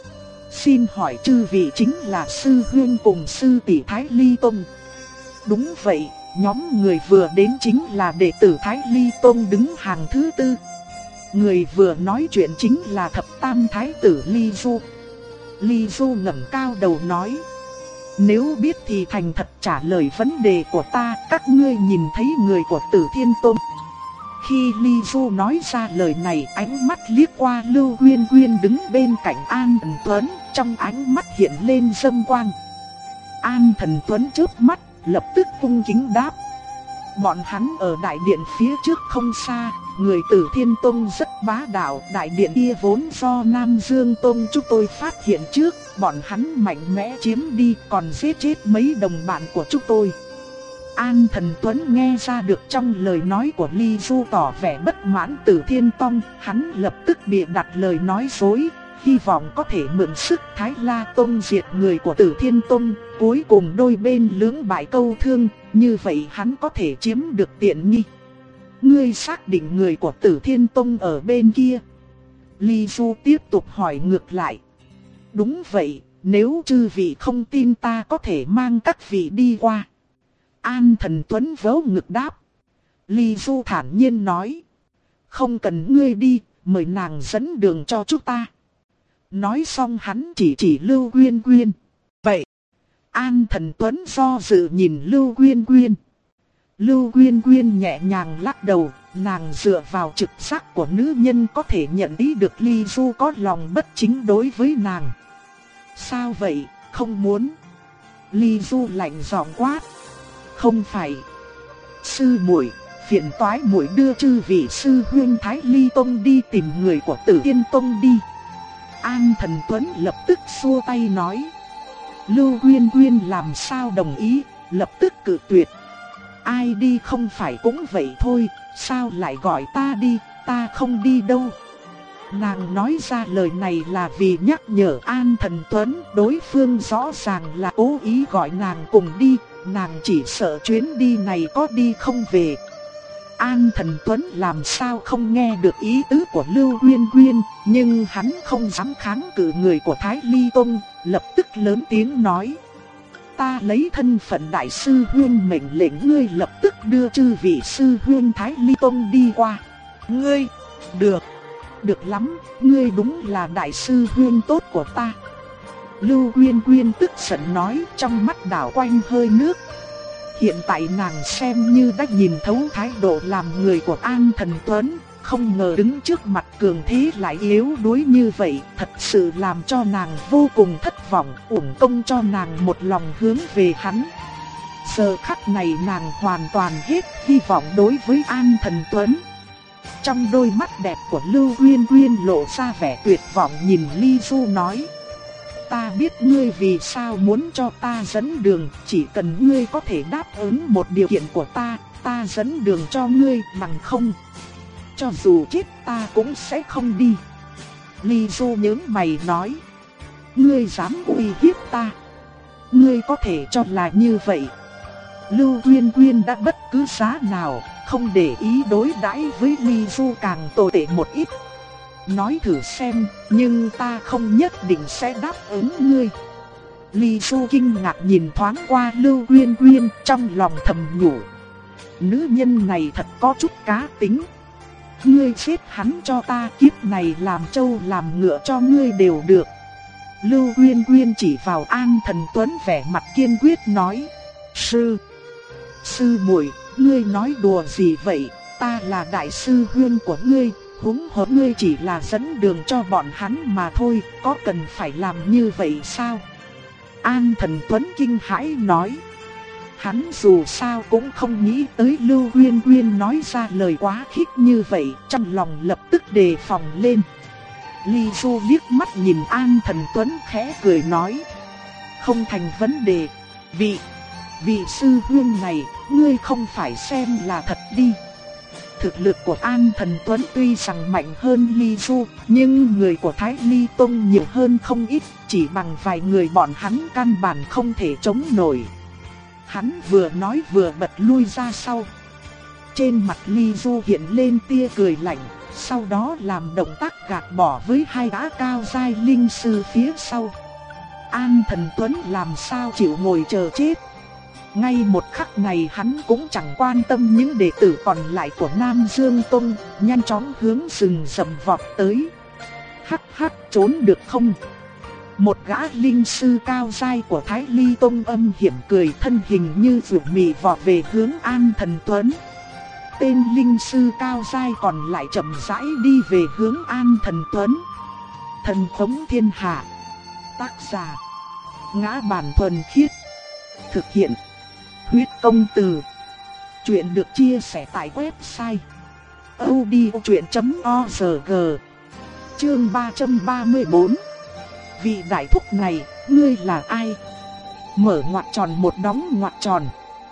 Xin hỏi chư vị chính là sư huynh cùng sư tỷ Thái Ly Tông? Đúng vậy, nhóm người vừa đến chính là đệ tử Thái Ly Tông đứng hàng thứ tư. Người vừa nói chuyện chính là thập tam thái tử Ly Du. Ly Du ngẩng cao đầu nói. Nếu biết thì thành thật trả lời vấn đề của ta, các ngươi nhìn thấy người của Tử Thiên Tông. Khi Ly Du nói ra lời này, ánh mắt liếc qua Lưu Uyên Uyên đứng bên cạnh An Thần Tuấn, trong ánh mắt hiện lên dâm quang. An Thần Tuấn chớp mắt, lập tức cung kính đáp. Bọn hắn ở đại điện phía trước không xa, người Tử Thiên Tông rất bá đạo, đại điện kia vốn do Nam Dương Tông chúng tôi phát hiện trước, bọn hắn mạnh mẽ chiếm đi, còn giết chết mấy đồng bạn của chúng tôi. An Thần Tuấn nghe ra được trong lời nói của Ly Du tỏ vẻ bất mãn Tử Thiên Tông, hắn lập tức bịa đặt lời nói dối, hy vọng có thể mượn sức Thái La Tông diệt người của Tử Thiên Tông, cuối cùng đôi bên lưỡng bại câu thương, như vậy hắn có thể chiếm được tiện nghi. Ngươi xác định người của Tử Thiên Tông ở bên kia? Ly Du tiếp tục hỏi ngược lại. Đúng vậy, nếu chư vị không tin ta có thể mang các vị đi qua. An Thần Tuấn vớ ngực đáp. Ly Du thản nhiên nói. Không cần ngươi đi, mời nàng dẫn đường cho chúng ta. Nói xong hắn chỉ Lưu Uyên Uyên. Vậy, An Thần Tuấn do dự nhìn Lưu Uyên Uyên. Lưu Uyên Uyên nhẹ nhàng lắc đầu, nàng dựa vào trực giác của nữ nhân có thể nhận ý được Ly Du có lòng bất chính đối với nàng. Sao vậy, không muốn? Ly Du lạnh giọng quát. Không phải. Sư muội, phiền toái muội đưa chư vị sư huynh Thái Ly Tông đi tìm người của Tử Thiên Tông đi. An Thần Tuấn lập tức xua tay nói. Lưu Uyên Uyên làm sao đồng ý, lập tức cự tuyệt. Ai đi không phải cũng vậy thôi, sao lại gọi ta đi, ta không đi đâu. Nàng nói ra lời này là vì nhắc nhở An Thần Tuấn, đối phương rõ ràng là cố ý gọi nàng cùng đi, nàng chỉ sợ chuyến đi này có đi không về. An Thần Tuấn làm sao không nghe được ý tứ của Lưu Uyên Uyên, nhưng hắn không dám kháng cự người của Thái Ly Tông, lập tức lớn tiếng nói. Ta lấy thân phận đại sư huynh mệnh lệnh ngươi lập tức đưa chư vị sư huynh Thái Ly Tông đi qua. Ngươi, được lắm, ngươi đúng là đại sư huynh tốt của ta. Lưu Uyên Uyên tức giận nói, trong mắt đảo quanh hơi nước. Hiện tại nàng xem như đã nhìn thấu thái độ làm người của An Thần Tuấn, không ngờ đứng trước mặt cường thế lại yếu đuối như vậy, thật sự làm cho nàng vô cùng thất vọng, uổng công cho nàng một lòng hướng về hắn. Giờ khắc này nàng hoàn toàn hết hy vọng đối với An Thần Tuấn. Trong đôi mắt đẹp của Lưu Uyên Uyên lộ ra vẻ tuyệt vọng nhìn Ly Du nói. Ta biết ngươi vì sao muốn cho ta dẫn đường, chỉ cần ngươi có thể đáp ứng một điều kiện của ta dẫn đường cho ngươi, bằng không cho dù chết ta cũng sẽ không đi. Ly Du nhướng mày nói. Ngươi dám uy hiếp ta? Ngươi có thể cho là như vậy. Lưu Uyên Uyên đã bất cứ giá nào, không để ý đối đãi với Ly Du càng tồi tệ một ít. Nói thử xem, nhưng ta không nhất định sẽ đáp ứng ngươi. Ly Du kinh ngạc nhìn thoáng qua Lưu Uyên Uyên, trong lòng thầm nhủ. Nữ nhân này thật có chút cá tính. Ngươi giết hắn cho ta, kiếp này làm trâu làm ngựa cho ngươi đều được. Lưu Uyên Uyên chỉ vào An Thần Tuấn vẻ mặt kiên quyết nói. Sư muội, ngươi nói đùa gì vậy? Ta là đại sư huynh của ngươi, huống hồ ngươi chỉ là dẫn đường cho bọn hắn mà thôi, có cần phải làm như vậy sao? An Thần Tuấn kinh hãi nói. Hắn dù sao cũng không nghĩ tới Lưu Uyên Uyên nói ra lời quá khích như vậy, trong lòng lập tức đề phòng lên. Ly Du liếc mắt nhìn An Thần Tuấn khẽ cười nói. Không thành vấn đề, vị Vị sư huynh này, ngươi không phải xem là thật đi. Thực lực của An Thần Tuấn tuy rằng mạnh hơn Ly Du, nhưng người của Thái Ly Tông nhiều hơn không ít, chỉ bằng vài người bọn hắn căn bản không thể chống nổi. Hắn vừa nói vừa bật lui ra sau. Trên mặt Ly Du hiện lên tia cười lạnh, sau đó làm động tác gạt bỏ với hai gã cao giai linh sư phía sau. An Thần Tuấn làm sao chịu ngồi chờ chết. Ngay một khắc này hắn cũng chẳng quan tâm những đệ tử còn lại của Nam Dương Tông, nhanh chóng hướng rừng rậm vọt tới. Hắc hắc, trốn được không? Một gã linh sư cao giai của Thái Ly Tông âm hiểm cười, thân hình như vượt mị vọt về hướng An Thần Tuấn. Tên linh sư cao giai còn lại chậm rãi đi về hướng An Thần Tuấn. Thần khống thiên hạ. Tác giả: Ngã Bản Thuần Khiết. Thực hiện: Huyết Công Từ. Chuyện được chia sẻ tại website audiochuyện.org. Chương 334. Vị đại thúc này, ngươi là ai? Mở ngoặc tròn một đóng ngoặc tròn.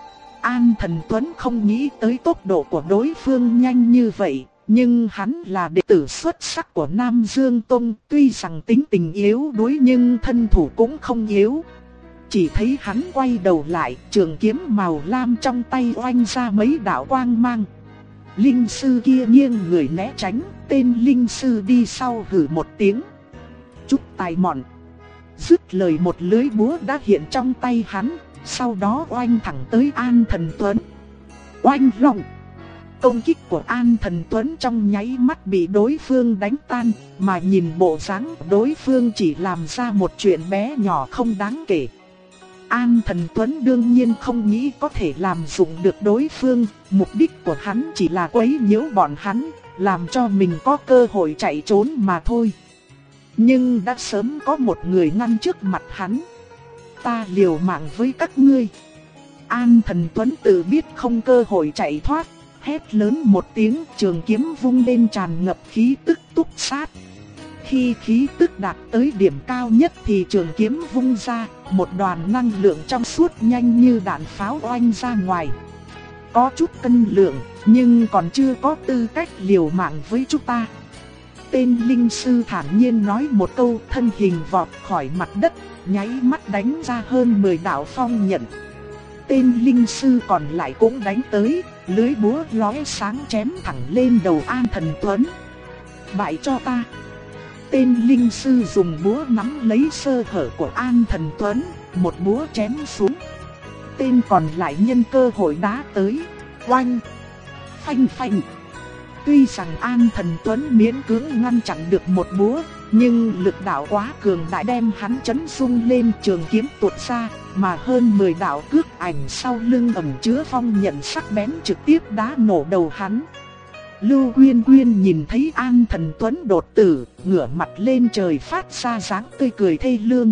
An Thần Tuấn không nghĩ tới tốc độ của đối phương nhanh như vậy, nhưng hắn là đệ tử xuất sắc của Nam Dương Tông, tuy rằng tính tình yếu đuối nhưng thân thủ cũng không yếu. Chỉ thấy hắn quay đầu lại, trường kiếm màu lam trong tay oanh ra mấy đạo quang mang. Linh sư kia nghiêng người né tránh, tên linh sư đi sau hừ một tiếng. Chút tài mọn. Dứt lời một lưới búa đã hiện trong tay hắn, sau đó oanh thẳng tới An Thần Tuấn. Oanh long. Công kích của An Thần Tuấn trong nháy mắt bị đối phương đánh tan, mà nhìn bộ dáng đối phương chỉ làm ra một chuyện bé nhỏ không đáng kể. An Thần Tuấn đương nhiên không nghĩ có thể làm dụng được đối phương, mục đích của hắn chỉ là quấy nhiễu bọn hắn, làm cho mình có cơ hội chạy trốn mà thôi. Nhưng đã sớm có một người ngăn trước mặt hắn. Ta liều mạng với các ngươi. An Thần Tuấn tự biết không cơ hội chạy thoát, hét lớn một tiếng, trường kiếm vung lên tràn ngập khí tức túc sát. Khi khí tức đạt tới điểm cao nhất thì trường kiếm vung ra, một đoàn năng lượng trong suốt nhanh như đạn pháo oanh ra ngoài. Có chút cân lượng, nhưng còn chưa có tư cách liều mạng với chúng ta. Tên linh sư thản nhiên nói một câu, thân hình vọt khỏi mặt đất, nháy mắt đánh ra hơn 10 đạo phong nhận. Tên linh sư còn lại cũng đánh tới, lưới búa lóe sáng chém thẳng lên đầu An Thần Tuấn. Bại cho ta. Tên linh sư dùng búa nắm lấy sơ hở của An Thần Tuấn, một búa chém xuống. Tên còn lại nhân cơ hội đá tới, oanh, phanh phanh. Tuy rằng An Thần Tuấn miễn cưỡng ngăn chặn được một búa, nhưng lực đạo quá cường đại đem hắn chấn rung lên, trường kiếm tuột ra, mà hơn 10 đạo cước ảnh sau lưng ẩn chứa phong nhận sắc bén trực tiếp đá nổ đầu hắn. Lưu Quyên Quyên nhìn thấy An Thần Tuấn đột tử, ngửa mặt lên trời phát ra dáng tươi cười thê lương.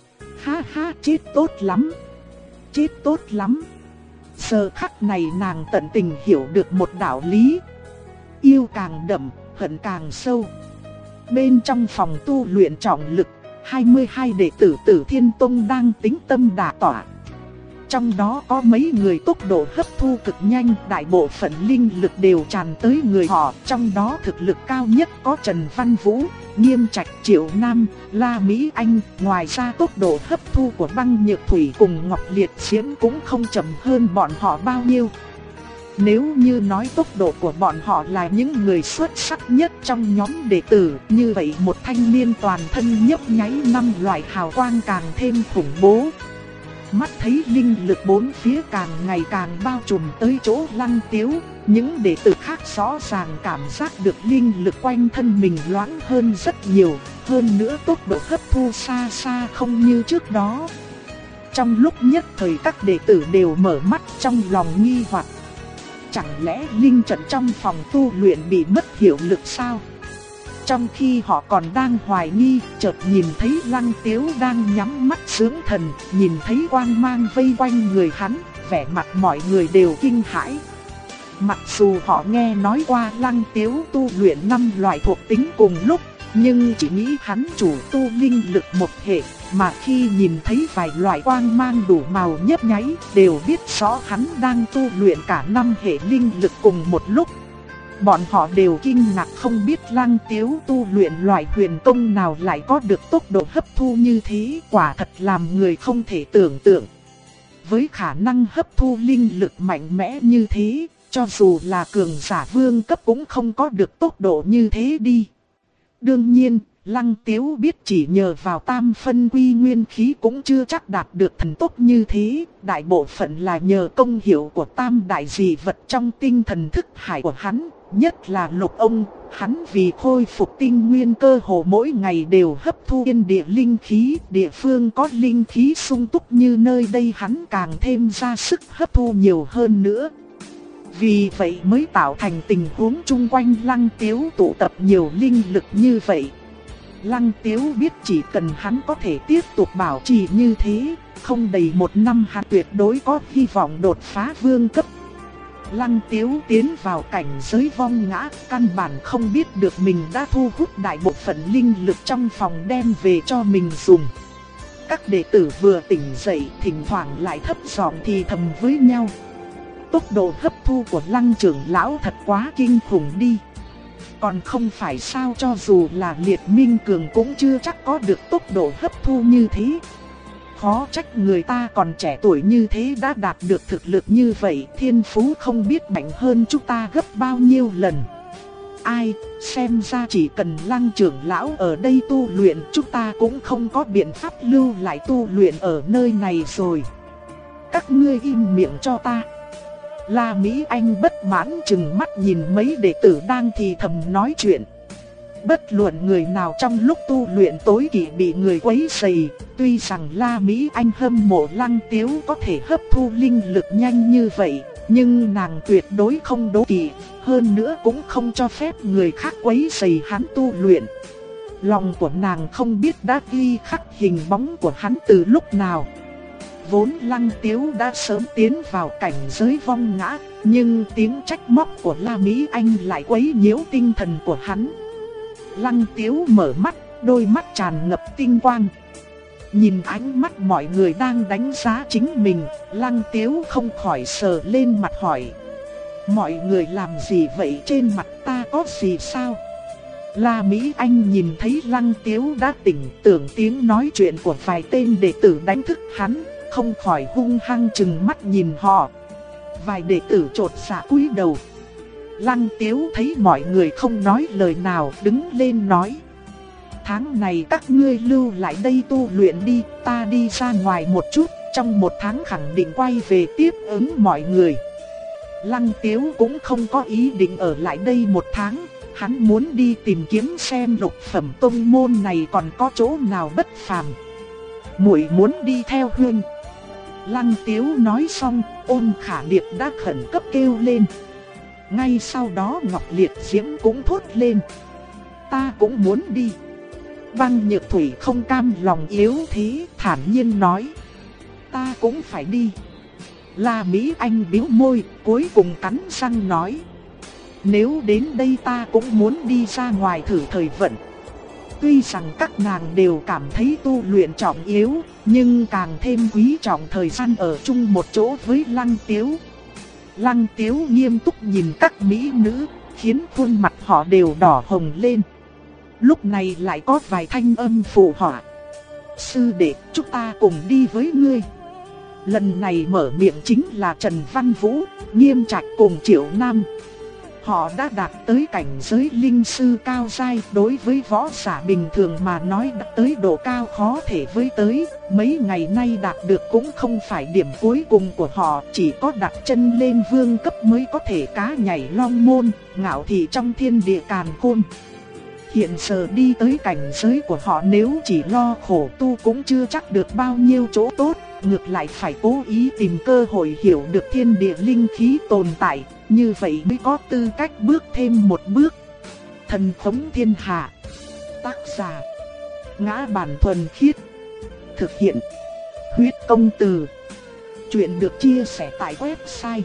Ha ha, chết tốt lắm, chết tốt lắm. Giờ khắc này nàng tận tình hiểu được một đạo lý. Yêu càng đậm, hận càng sâu. Bên trong phòng tu luyện trọng lực, 22 đệ tử Tử Thiên Tông đang tĩnh tâm đả tọa. Trong đó có mấy người tốc độ hấp thu cực nhanh, đại bộ phận linh lực đều tràn tới người họ. Trong đó thực lực cao nhất có Trần Văn Vũ, Nghiêm Trạch, Triệu Nam, La Mỹ Anh. Ngoài ra tốc độ hấp thu của Băng Nhược Thủy cùng Ngọc Liệt Diễm cũng không chậm hơn bọn họ bao nhiêu. Nếu như nói tốc độ của bọn họ là những người xuất sắc nhất trong nhóm đệ tử, như vậy một thanh niên toàn thân nhấp nháy 5 loại hào quang càng thêm khủng bố. Mắt thấy linh lực bốn phía càng ngày càng bao trùm tới chỗ Lăng Tiếu, những đệ tử khác rõ ràng cảm giác được linh lực quanh thân mình loãng hơn rất nhiều, hơn nữa tốc độ hấp thu xa xa không như trước đó. Trong lúc nhất thời các đệ tử đều mở mắt trong lòng nghi hoặc. Chẳng lẽ linh trận trong phòng tu luyện bị mất hiệu lực sao? Trong khi họ còn đang hoài nghi, chợt nhìn thấy Lăng Tiếu đang nhắm mắt dưỡng thần, nhìn thấy quang mang vây quanh người hắn, vẻ mặt mọi người đều kinh hãi. Mặc dù họ nghe nói qua Lăng Tiếu tu luyện 5 loại thuộc tính cùng lúc, nhưng chỉ nghĩ hắn chủ tu linh lực một hệ, mà khi nhìn thấy vài loại quang mang đủ màu nhấp nháy, đều biết rõ hắn đang tu luyện cả 5 hệ linh lực cùng một lúc. Bọn họ đều kinh ngạc không biết Lăng Tiếu tu luyện loại huyền công nào lại có được tốc độ hấp thu như thế, quả thật làm người không thể tưởng tượng. Với khả năng hấp thu linh lực mạnh mẽ như thế, cho dù là cường giả vương cấp cũng không có được tốc độ như thế đi. Đương nhiên, Lăng Tiếu biết chỉ nhờ vào tam phân quy nguyên khí cũng chưa chắc đạt được thần tốc như thế, đại bộ phận là nhờ công hiệu của tam đại dị vật trong tinh thần thức hải của hắn, nhất là Lục Ông, hắn vì khôi phục tinh nguyên cơ hồ mỗi ngày đều hấp thu thiên địa linh khí, địa phương có linh khí sung túc như nơi đây hắn càng thêm ra sức hấp thu nhiều hơn nữa. Vì vậy mới tạo thành tình huống chung quanh Lăng Tiếu tụ tập nhiều linh lực như vậy. Lăng Tiếu biết chỉ cần hắn có thể tiếp tục bảo trì như thế, không đầy 1 năm hắn tuyệt đối có hy vọng đột phá vương cấp. Lăng Tiếu tiến vào cảnh giới vong ngã, căn bản không biết được mình đã thu hút đại bộ phận linh lực trong phòng đem về cho mình dùng. Các đệ tử vừa tỉnh dậy thỉnh thoảng lại thấp giọng thì thầm với nhau. Tốc độ hấp thu của Lăng trưởng lão thật quá kinh khủng đi. Còn không phải sao, cho dù là Liệt Minh Cường cũng chưa chắc có được tốc độ hấp thu như thế. Khó trách người ta còn trẻ tuổi như thế đã đạt được thực lực như vậy, thiên phú không biết mạnh hơn chúng ta gấp bao nhiêu lần. Ai, xem ra chỉ cần Lăng trưởng lão ở đây tu luyện, chúng ta cũng không có biện pháp lưu lại tu luyện ở nơi này rồi. Các ngươi im miệng cho ta. La Mỹ Anh bất mãn chừng mắt nhìn mấy đệ tử đang thì thầm nói chuyện. Bất luận người nào trong lúc tu luyện tối kỵ bị người quấy rầy, tuy rằng La Mỹ Anh hâm mộ Lăng Tiếu có thể hấp thu linh lực nhanh như vậy, nhưng nàng tuyệt đối không đố kỵ, hơn nữa cũng không cho phép người khác quấy rầy hắn tu luyện. Lòng của nàng không biết đã ghi khắc hình bóng của hắn từ lúc nào. Vốn Lăng Tiếu đã sớm tiến vào cảnh giới vong ngã, nhưng tiếng trách móc của La Mỹ Anh lại quấy nhiễu tinh thần của hắn. Lăng Tiếu mở mắt, đôi mắt tràn ngập tinh quang. Nhìn ánh mắt mọi người đang đánh giá chính mình, Lăng Tiếu không khỏi sờ lên mặt hỏi. Mọi người làm gì vậy, trên mặt ta có gì sao? La Mỹ Anh nhìn thấy Lăng Tiếu đã tỉnh, tưởng tiếng nói chuyện của vài tên đệ tử đánh thức hắn, không khỏi hung hăng trừng mắt nhìn họ. Vài đệ tử chột dạ cúi đầu. Lăng Tiếu thấy mọi người không nói lời nào, đứng lên nói. Tháng này các ngươi lưu lại đây tu luyện đi, ta đi ra ngoài một chút, trong 1 tháng khẳng định quay về tiếp ứng mọi người. Lăng Tiếu cũng không có ý định ở lại đây 1 tháng, hắn muốn đi tìm kiếm xem lục phẩm tông môn này còn có chỗ nào bất phàm. Muội muốn đi theo huynh. Lăng Tiếu nói xong, Ôn Khả Điệp đã khẩn cấp kêu lên. Ngay sau đó Ngọc Liệt Diễm cũng thốt lên. Ta cũng muốn đi. Băng Nhược Thủy không cam lòng yếu thế, thản nhiên nói. Ta cũng phải đi. La Mỹ Anh bĩu môi, cuối cùng cắn răng nói. Nếu đến đây ta cũng muốn đi ra ngoài thử thời vận. Tuy rằng các nàng đều cảm thấy tu luyện trọng yếu, nhưng càng thêm quý trọng thời gian ở chung một chỗ với Lăng Tiếu. Lăng Tiếu nghiêm túc nhìn các mỹ nữ, khiến khuôn mặt họ đều đỏ hồng lên. Lúc này lại có vài thanh âm phụ họa. Sư đệ, chúng ta cùng đi với ngươi. Lần này mở miệng chính là Trần Văn Vũ, Nghiêm Trạch cùng Triệu Nam. Họ đã đạt tới cảnh giới linh sư cao giai, đối với võ giả bình thường mà nói đã tới độ cao khó thể với tới. Mấy ngày nay đạt được cũng không phải điểm cuối cùng của họ, chỉ có đặt chân lên vương cấp mới có thể cá nhảy long môn, ngạo thị trong thiên địa càn khôn. Hiện giờ đi tới cảnh giới của họ, nếu chỉ lo khổ tu cũng chưa chắc được bao nhiêu chỗ tốt, ngược lại phải cố ý tìm cơ hội hiểu được thiên địa linh khí tồn tại, như vậy mới có tư cách bước thêm một bước. Thần thống thiên hạ. Tác giả: Ngã Bản Thuần Khiết. Thực hiện: Huyết Công Từ. Chuyện được chia sẻ tại website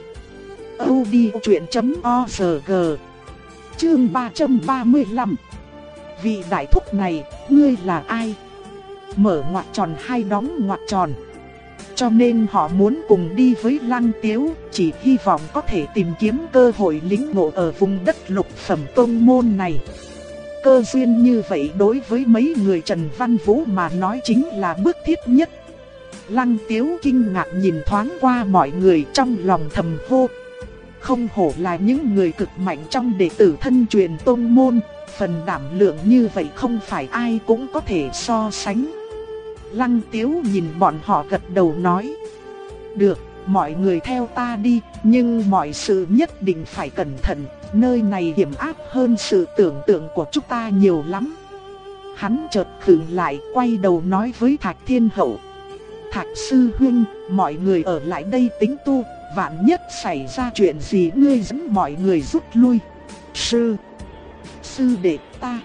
audiochuyện.org. Chương 335. Vị đại thúc này, ngươi là ai? Mở ngoặc tròn hay đóng ngoặc tròn. Cho nên họ muốn cùng đi với Lăng Tiếu, chỉ hy vọng có thể tìm kiếm cơ hội lĩnh ngộ ở vùng đất lục phẩm tôn môn này. Cơ duyên như vậy đối với mấy người Trần Văn Vũ mà nói chính là bước thiết nhất. Lăng Tiếu kinh ngạc nhìn thoáng qua mọi người, trong lòng thầm hô. Không hổ là những người cực mạnh trong đệ tử thân truyền tôn môn, phần đảm lượng như vậy không phải ai cũng có thể so sánh. Lăng Tiếu nhìn bọn họ gật đầu nói. Được, mọi người theo ta đi, nhưng mọi sự nhất định phải cẩn thận, nơi này hiểm ác hơn sự tưởng tượng của chúng ta nhiều lắm. Hắn chợt khựng lại, quay đầu nói với Thạch Thiên Hậu. Thạch sư huynh, mọi người ở lại đây tính tu, vạn nhất xảy ra chuyện gì ngươi dẫn mọi người rút lui. Sư đệ,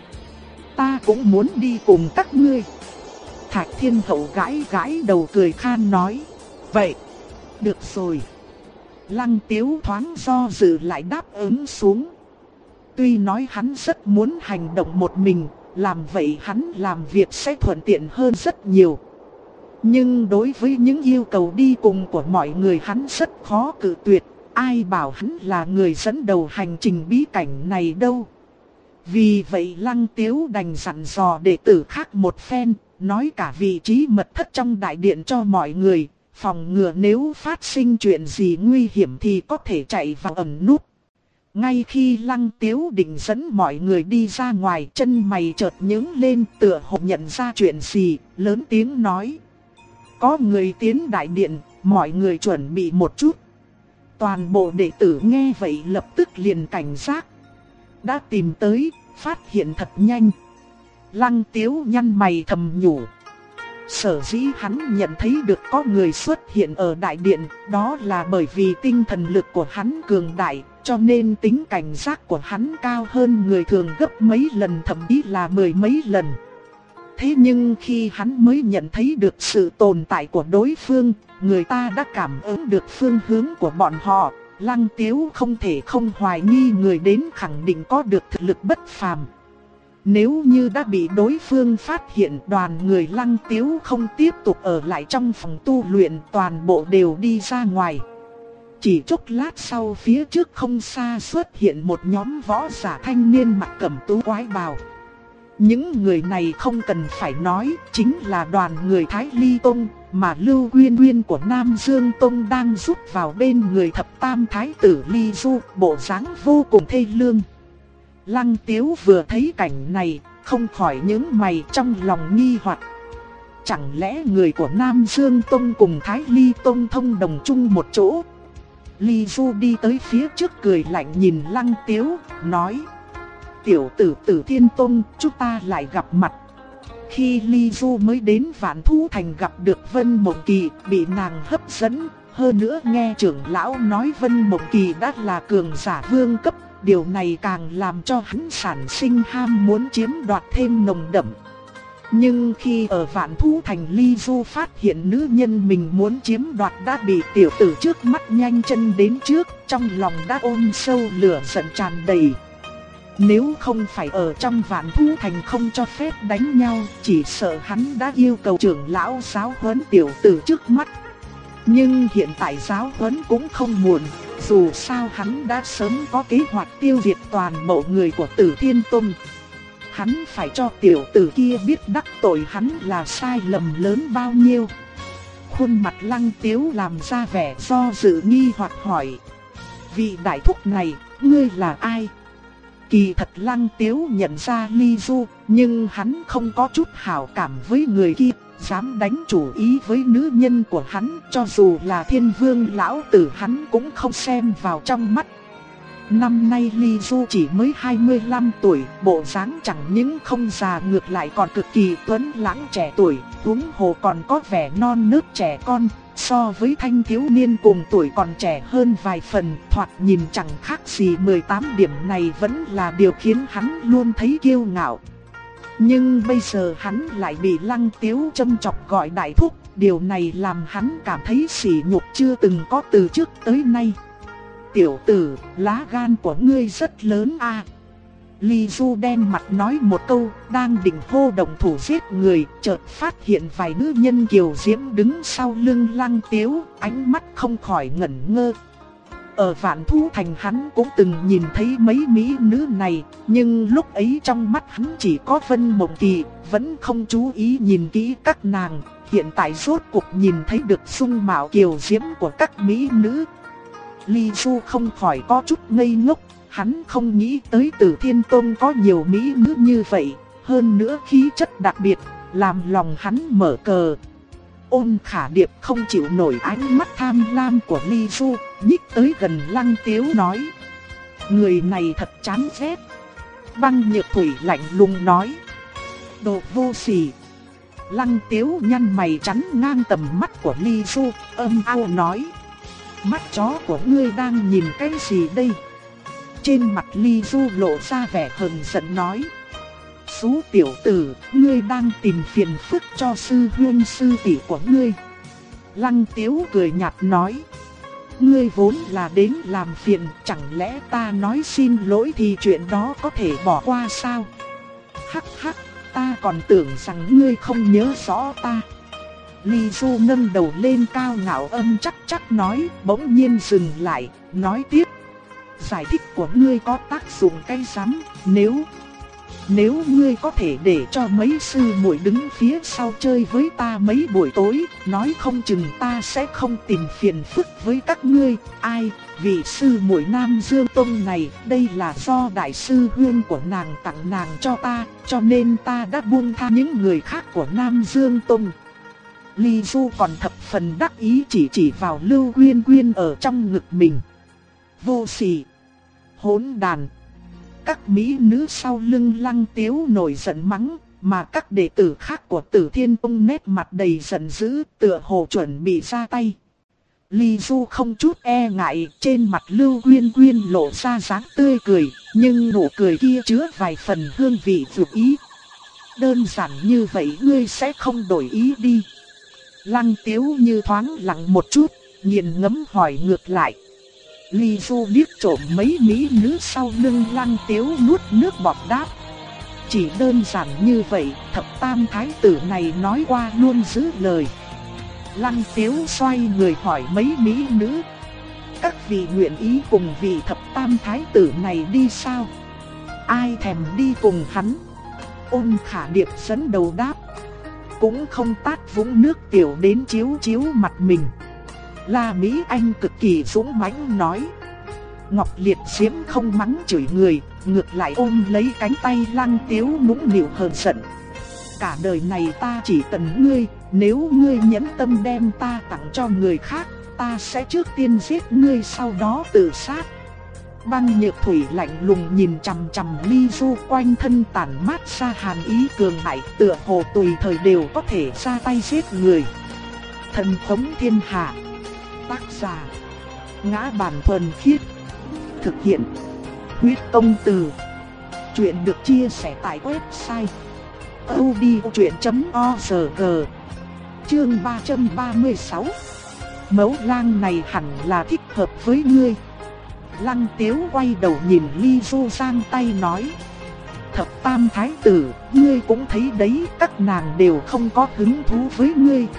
ta cũng muốn đi cùng các ngươi. Thạch Thiên Hậu gãi đầu cười khan nói. Vậy, được rồi. Lăng Tiếu thoáng do dự lại đáp ứng xuống. Tuy nói hắn rất muốn hành động một mình, làm vậy hắn làm việc sẽ thuận tiện hơn rất nhiều. Nhưng đối với những yêu cầu đi cùng của mọi người hắn rất khó cự tuyệt. Ai bảo hắn là người dẫn đầu hành trình bí cảnh này đâu. Vì vậy Lăng Tiếu đành dặn dò đệ tử khác một phen, nói cả vị trí mật thất trong đại điện cho mọi người, phòng ngừa nếu phát sinh chuyện gì nguy hiểm thì có thể chạy vào ẩn núp. Ngay khi Lăng Tiếu định dẫn mọi người đi ra ngoài, chân mày chợt nhướng lên tựa hồ nhận ra chuyện gì, lớn tiếng nói. Có người tiến đại điện, mọi người chuẩn bị một chút. Toàn bộ đệ tử nghe vậy lập tức liền cảnh giác. Đã tìm tới, phát hiện thật nhanh. Lăng Tiếu nhăn mày thầm nhủ. Sở dĩ hắn nhận thấy được có người xuất hiện ở đại điện, đó là bởi vì tinh thần lực của hắn cường đại, cho nên tính cảnh giác của hắn cao hơn người thường gấp mấy lần, thậm chí là mười mấy lần. Thế nhưng khi hắn mới nhận thấy được sự tồn tại của đối phương, người ta đã cảm ứng được phương hướng của bọn họ. Lăng Tiếu không thể không hoài nghi người đến khẳng định có được thực lực bất phàm. Nếu như đã bị đối phương phát hiện, đoàn người Lăng Tiếu không tiếp tục ở lại trong phòng tu luyện, toàn bộ đều đi ra ngoài. Chỉ chốc lát sau, phía trước không xa xuất hiện một nhóm võ giả thanh niên mặc cẩm tú quái bào. Những người này không cần phải nói, chính là đoàn người Thái Ly Tông mà Lưu Uyên Uyên của Nam Dương Tông đang giúp vào bên người thập tam thái tử Ly Du, bộ dáng vô cùng thê lương. Lăng Tiếu vừa thấy cảnh này, không khỏi nhướng mày, trong lòng nghi hoặc. Chẳng lẽ người của Nam Dương Tông cùng Thái Ly Tông thông đồng chung một chỗ? Ly Du đi tới phía trước cười lạnh nhìn Lăng Tiếu, nói. Tiểu tử Tử Thiên Tông, chúng ta lại gặp mặt. Khi Ly Du mới đến Vạn Thú Thành gặp được Vân Mộng Kỳ, bị nàng hấp dẫn. Hơn nữa nghe trưởng lão nói Vân Mộng Kỳ đã là cường giả vương cấp, điều này càng làm cho hắn sản sinh ham muốn chiếm đoạt thêm nồng đậm. Nhưng khi ở Vạn Thú Thành, Ly Du phát hiện nữ nhân mình muốn chiếm đoạt đã bị tiểu tử trước mắt nhanh chân đến trước, trong lòng đã ôm sâu lửa giận tràn đầy. Nếu không phải ở trong Vạn Thú Thành không cho phép đánh nhau, chỉ sợ hắn đã yêu cầu trưởng lão giáo huấn tiểu tử trước mắt. Nhưng hiện tại giáo huấn cũng không muộn, dù sao hắn đã sớm có kế hoạch tiêu diệt toàn bộ người của Tử Thiên Tông. Hắn phải cho tiểu tử kia biết đắc tội hắn là sai lầm lớn bao nhiêu. Khuôn mặt Lăng Tiếu làm ra vẻ do dự nghi hoặc hỏi. Vị đại thúc này, ngươi là ai? Kỳ thật Lăng Tiếu nhận ra Ly Du, nhưng hắn không có chút hảo cảm với người kia, dám đánh chủ ý với nữ nhân của hắn, cho dù là Thiên Vương lão tử hắn cũng không xem vào trong mắt. Năm nay Ly Du chỉ mới 25 tuổi, bộ dáng chẳng những không già ngược lại còn cực kỳ tuấn lãng trẻ tuổi, huống hồ còn có vẻ non nớt trẻ con, so với thanh thiếu niên cùng tuổi còn trẻ hơn vài phần, thoạt nhìn chẳng khác gì 18, điểm này vẫn là điều khiến hắn luôn thấy kiêu ngạo. Nhưng bây giờ hắn lại bị Lăng Tiếu châm chọc gọi đại thúc, điều này làm hắn cảm thấy sỉ nhục chưa từng có từ trước tới nay. Tiểu tử, lá gan của ngươi rất lớn a. Ly Du đen mặt nói một câu, đang định hô động thủ giết người, chợt phát hiện vài nữ nhân kiều diễm đứng sau lưng Lăng Tiếu, ánh mắt không khỏi ngẩn ngơ. Ở Vạn Thú Thành hắn cũng từng nhìn thấy mấy mỹ nữ này, nhưng lúc ấy trong mắt hắn chỉ có Vân Mộng Kỳ, vẫn không chú ý nhìn kỹ các nàng. Hiện tại rốt cuộc nhìn thấy được dung mạo kiều diễm của các mỹ nữ. Ly Du không khỏi có chút ngây ngốc, hắn không nghĩ tới Tử Thiên Tông có nhiều mỹ nữ như vậy, hơn nữa khí chất đặc biệt, làm lòng hắn mở cờ. Ôn Khả Điệp không chịu nổi ánh mắt tham lam của Ly Du, nhích tới gần Lăng Tiếu nói: người này thật chán ghét. Băng Nhược Thủy lạnh lùng nói: đồ vô sỉ. Lăng Tiếu nhăn mày chắn ngang tầm mắt của Ly Du, âm ao nói: mắt chó của ngươi đang nhìn cái gì đây? Trên mặt Ly Du lộ ra vẻ hờn giận nói: Xú tiểu tử, ngươi đang tìm phiền phức cho sư huynh sư tỷ của ngươi. Lăng Tiếu cười nhạt nói: ngươi vốn là đến làm phiền, chẳng lẽ ta nói xin lỗi thì chuyện đó có thể bỏ qua sao? Hắc hắc, ta còn tưởng rằng ngươi không nhớ rõ ta. Ly Du nâng đầu lên cao ngạo âm chắc nói, bỗng nhiên dừng lại, nói tiếp: giải thích của ngươi có tác dụng cái rắm, nếu ngươi có thể để cho mấy sư muội đứng phía sau chơi với ta mấy buổi tối, nói không chừng ta sẽ không tìm phiền phức với các ngươi. Ai, vị sư muội Nam Dương Tông này, đây là do đại sư huynh của nàng tặng nàng cho ta, cho nên ta đã buông tha những người khác của Nam Dương Tông. Ly Du còn thập phần đắc ý chỉ vào Lưu Quyên Quyên ở trong ngực mình. Vô sỉ, hỗn đàn. Các mỹ nữ sau lưng Lăng Tiếu nổi giận mắng, mà các đệ tử khác của Tử Thiên Tông nét mặt đầy giận dữ, tựa hồ chuẩn bị ra tay. Ly Du không chút e ngại, trên mặt Lưu Quyên Quyên lộ ra dáng tươi cười, nhưng nụ cười kia chứa vài phần hương vị dược ý. Đơn giản như vậy ngươi sẽ không đổi ý đi. Lăng Tiếu như thoáng lặng một chút, nghiền ngẫm hỏi ngược lại. Ly Du liếc trộm mấy mỹ nữ sau lưng Lăng Tiếu, nuốt nước bọt đáp: chỉ đơn giản như vậy, thập tam thái tử này nói qua luôn giữ lời. Lăng Tiếu xoay người hỏi mấy mỹ nữ: các vị nguyện ý cùng vị thập tam thái tử này đi sao? Ai thèm đi cùng hắn? Ôn Khả Điệp dẫn đầu đáp: cũng không tát vũng nước tiểu đến chiếu chiếu mặt mình. La Mỹ Anh cực kỳ dũng mãnh nói: Ngọc Liệt Diễm không mắng chửi người, ngược lại ôm lấy cánh tay Lăng Tiếu nũng nịu hờn giận. Cả đời này ta chỉ cần ngươi, nếu ngươi nhẫn tâm đem ta tặng cho người khác, ta sẽ trước tiên giết ngươi sau đó tự sát. Băng Nhược Thủy lạnh lùng nhìn chằm chằm Ly Du, quanh thân tản mát ra hàn ý cường đại, tựa hồ tùy thời đều có thể ra tay giết người. Thần Tống Thiên Hạ. Tác giả: Ngã Bản Thuần Khiết. Thực hiện: Huyết Công Từ. Chuyện được chia sẻ tại website audiochuyện.org. Chương 336. Mẫu lang này hẳn là thích hợp với ngươi. Lăng Tiếu quay đầu nhìn Ly Du giang tay nói: thập tam thái tử, ngươi cũng thấy đấy, các nàng đều không có hứng thú với ngươi,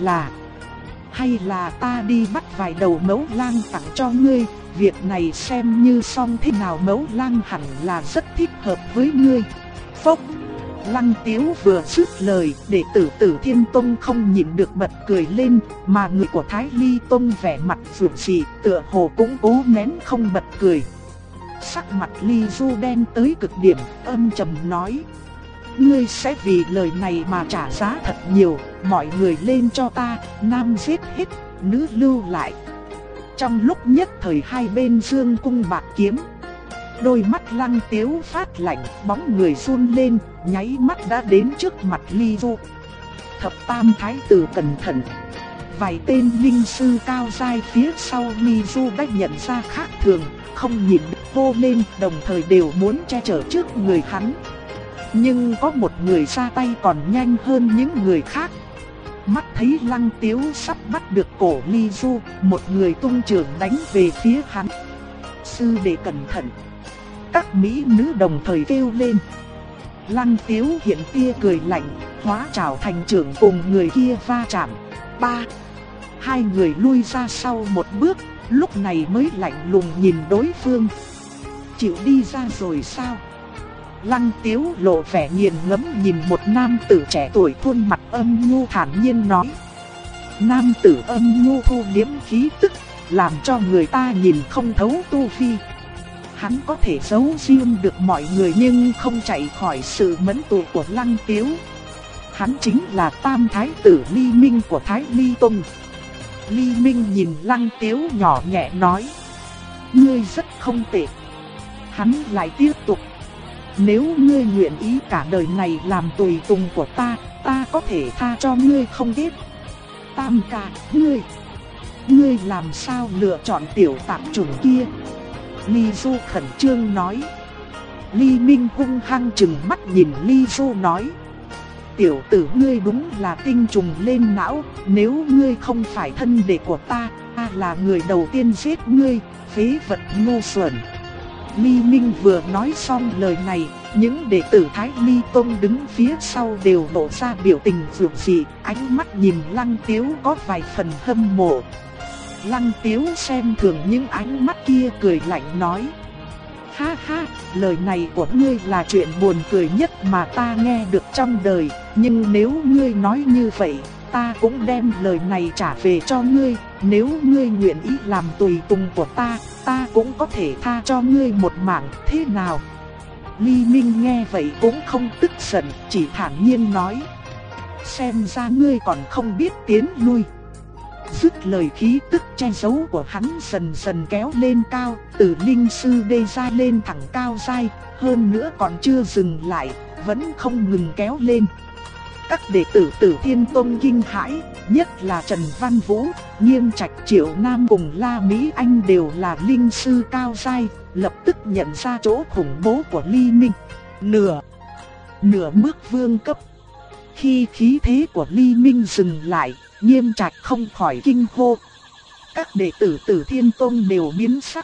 hay là ta đi bắt vài đầu mẫu lang tặng cho ngươi, việc này xem như xong thế nào, mẫu lang hẳn là rất thích hợp với ngươi. Phốc. Lăng Tiếu vừa dứt lời, đệ tử Tử Thiên Tông không nhịn được bật cười lên, mà người của Thái Ly Tông vẻ mặt rụt rè, tựa hồ cũng cố nén không bật cười. Sắc mặt Ly Du đen tới cực điểm, âm trầm nói: ngươi sẽ vì lời này mà trả giá thật nhiều, mọi người lên cho ta, nam giết hết, nữ lưu lại. Trong lúc nhất thời hai bên dương cung bạc kiếm, đôi mắt Lăng Tiếu phát lạnh, bóng người run lên, nháy mắt đã đến trước mặt Ly Du. Thập tam thái tử cẩn thận. Vài tên linh sư cao giai phía sau Ly Du đã nhận ra khác thường, không nhìn được hô lên, đồng thời đều muốn che chở trước người hắn. Nhưng có một người ra tay còn nhanh hơn những người khác. Mắt thấy Lăng Tiếu sắp bắt được cổ Ly Du, một người tung chưởng đánh về phía hắn. Sư đệ cẩn thận. Các mỹ nữ đồng thời kêu lên. Lăng Tiếu hiện tia cười lạnh, hóa trảo thành trưởng cùng người kia va chạm. Ba. Hai người lui ra sau một bước, lúc này mới lạnh lùng nhìn đối phương. Chịu đi ra rồi sao? Lăng Tiếu lộ vẻ nghiền ngẫm nhìn một nam tử trẻ tuổi, khuôn mặt âm nhu thản nhiên nói. Nam tử âm nhu thu liếm khí tức, làm cho người ta nhìn không thấu tu vi. Hắn có thể giấu riêng được mọi người nhưng không chạy khỏi sự mẫn tụ của Lăng Tiếu. Hắn chính là tam thái tử Ly Minh của Thái Ly Tông. Ly Minh nhìn Lăng Tiếu nhỏ nhẹ nói. Ngươi rất không tệ. Hắn lại tiếp tục. Nếu ngươi nguyện ý cả đời này làm tùy tùng của ta, ta có thể tha cho ngươi không biết. Tam ca, ngươi làm sao lựa chọn tiểu tạp chủng kia? Ly Du khẩn trương nói. Ly Minh hung hăng trừng mắt nhìn Ly Du nói. Tiểu tử ngươi đúng là tinh trùng lên não, nếu ngươi không phải thân đệ của ta, ta là người đầu tiên giết ngươi, phế vật ngu xuẩn. Ly Minh vừa nói xong lời này, những đệ tử Thái Ly Tông đứng phía sau đều lộ ra biểu tình dữ dị, ánh mắt nhìn Lăng Tiếu có vài phần hâm mộ. Lăng Tiếu xem thường những ánh mắt kia, cười lạnh nói. Ha ha, lời này của ngươi là chuyện buồn cười nhất mà ta nghe được trong đời, nhưng nếu ngươi nói như vậy, ta cũng đem lời này trả về cho ngươi. Nếu ngươi nguyện ý làm tùy tùng của ta, ta cũng có thể tha cho ngươi một mạng, thế nào? Ly Minh nghe vậy cũng không tức giận, chỉ thản nhiên nói. Xem ra ngươi còn không biết tiến lui. Dứt lời, khí tức che giấu của hắn dần dần kéo lên cao, từ linh sư đê giai lên thẳng cao giai, hơn nữa còn chưa dừng lại, vẫn không ngừng kéo lên. Các đệ tử Tử Thiên Tông kinh hãi, nhất là Trần Văn Vũ, Nghiêm Trạch, Triệu Nam cùng La Mỹ Anh đều là linh sư cao giai, lập tức nhận ra chỗ khủng bố của Ly Minh. Nửa bước vương cấp. Khi khí thế của Ly Minh dừng lại, Nghiêm Trạch không khỏi kinh hô. Các đệ tử Tử Thiên Tông đều biến sắc.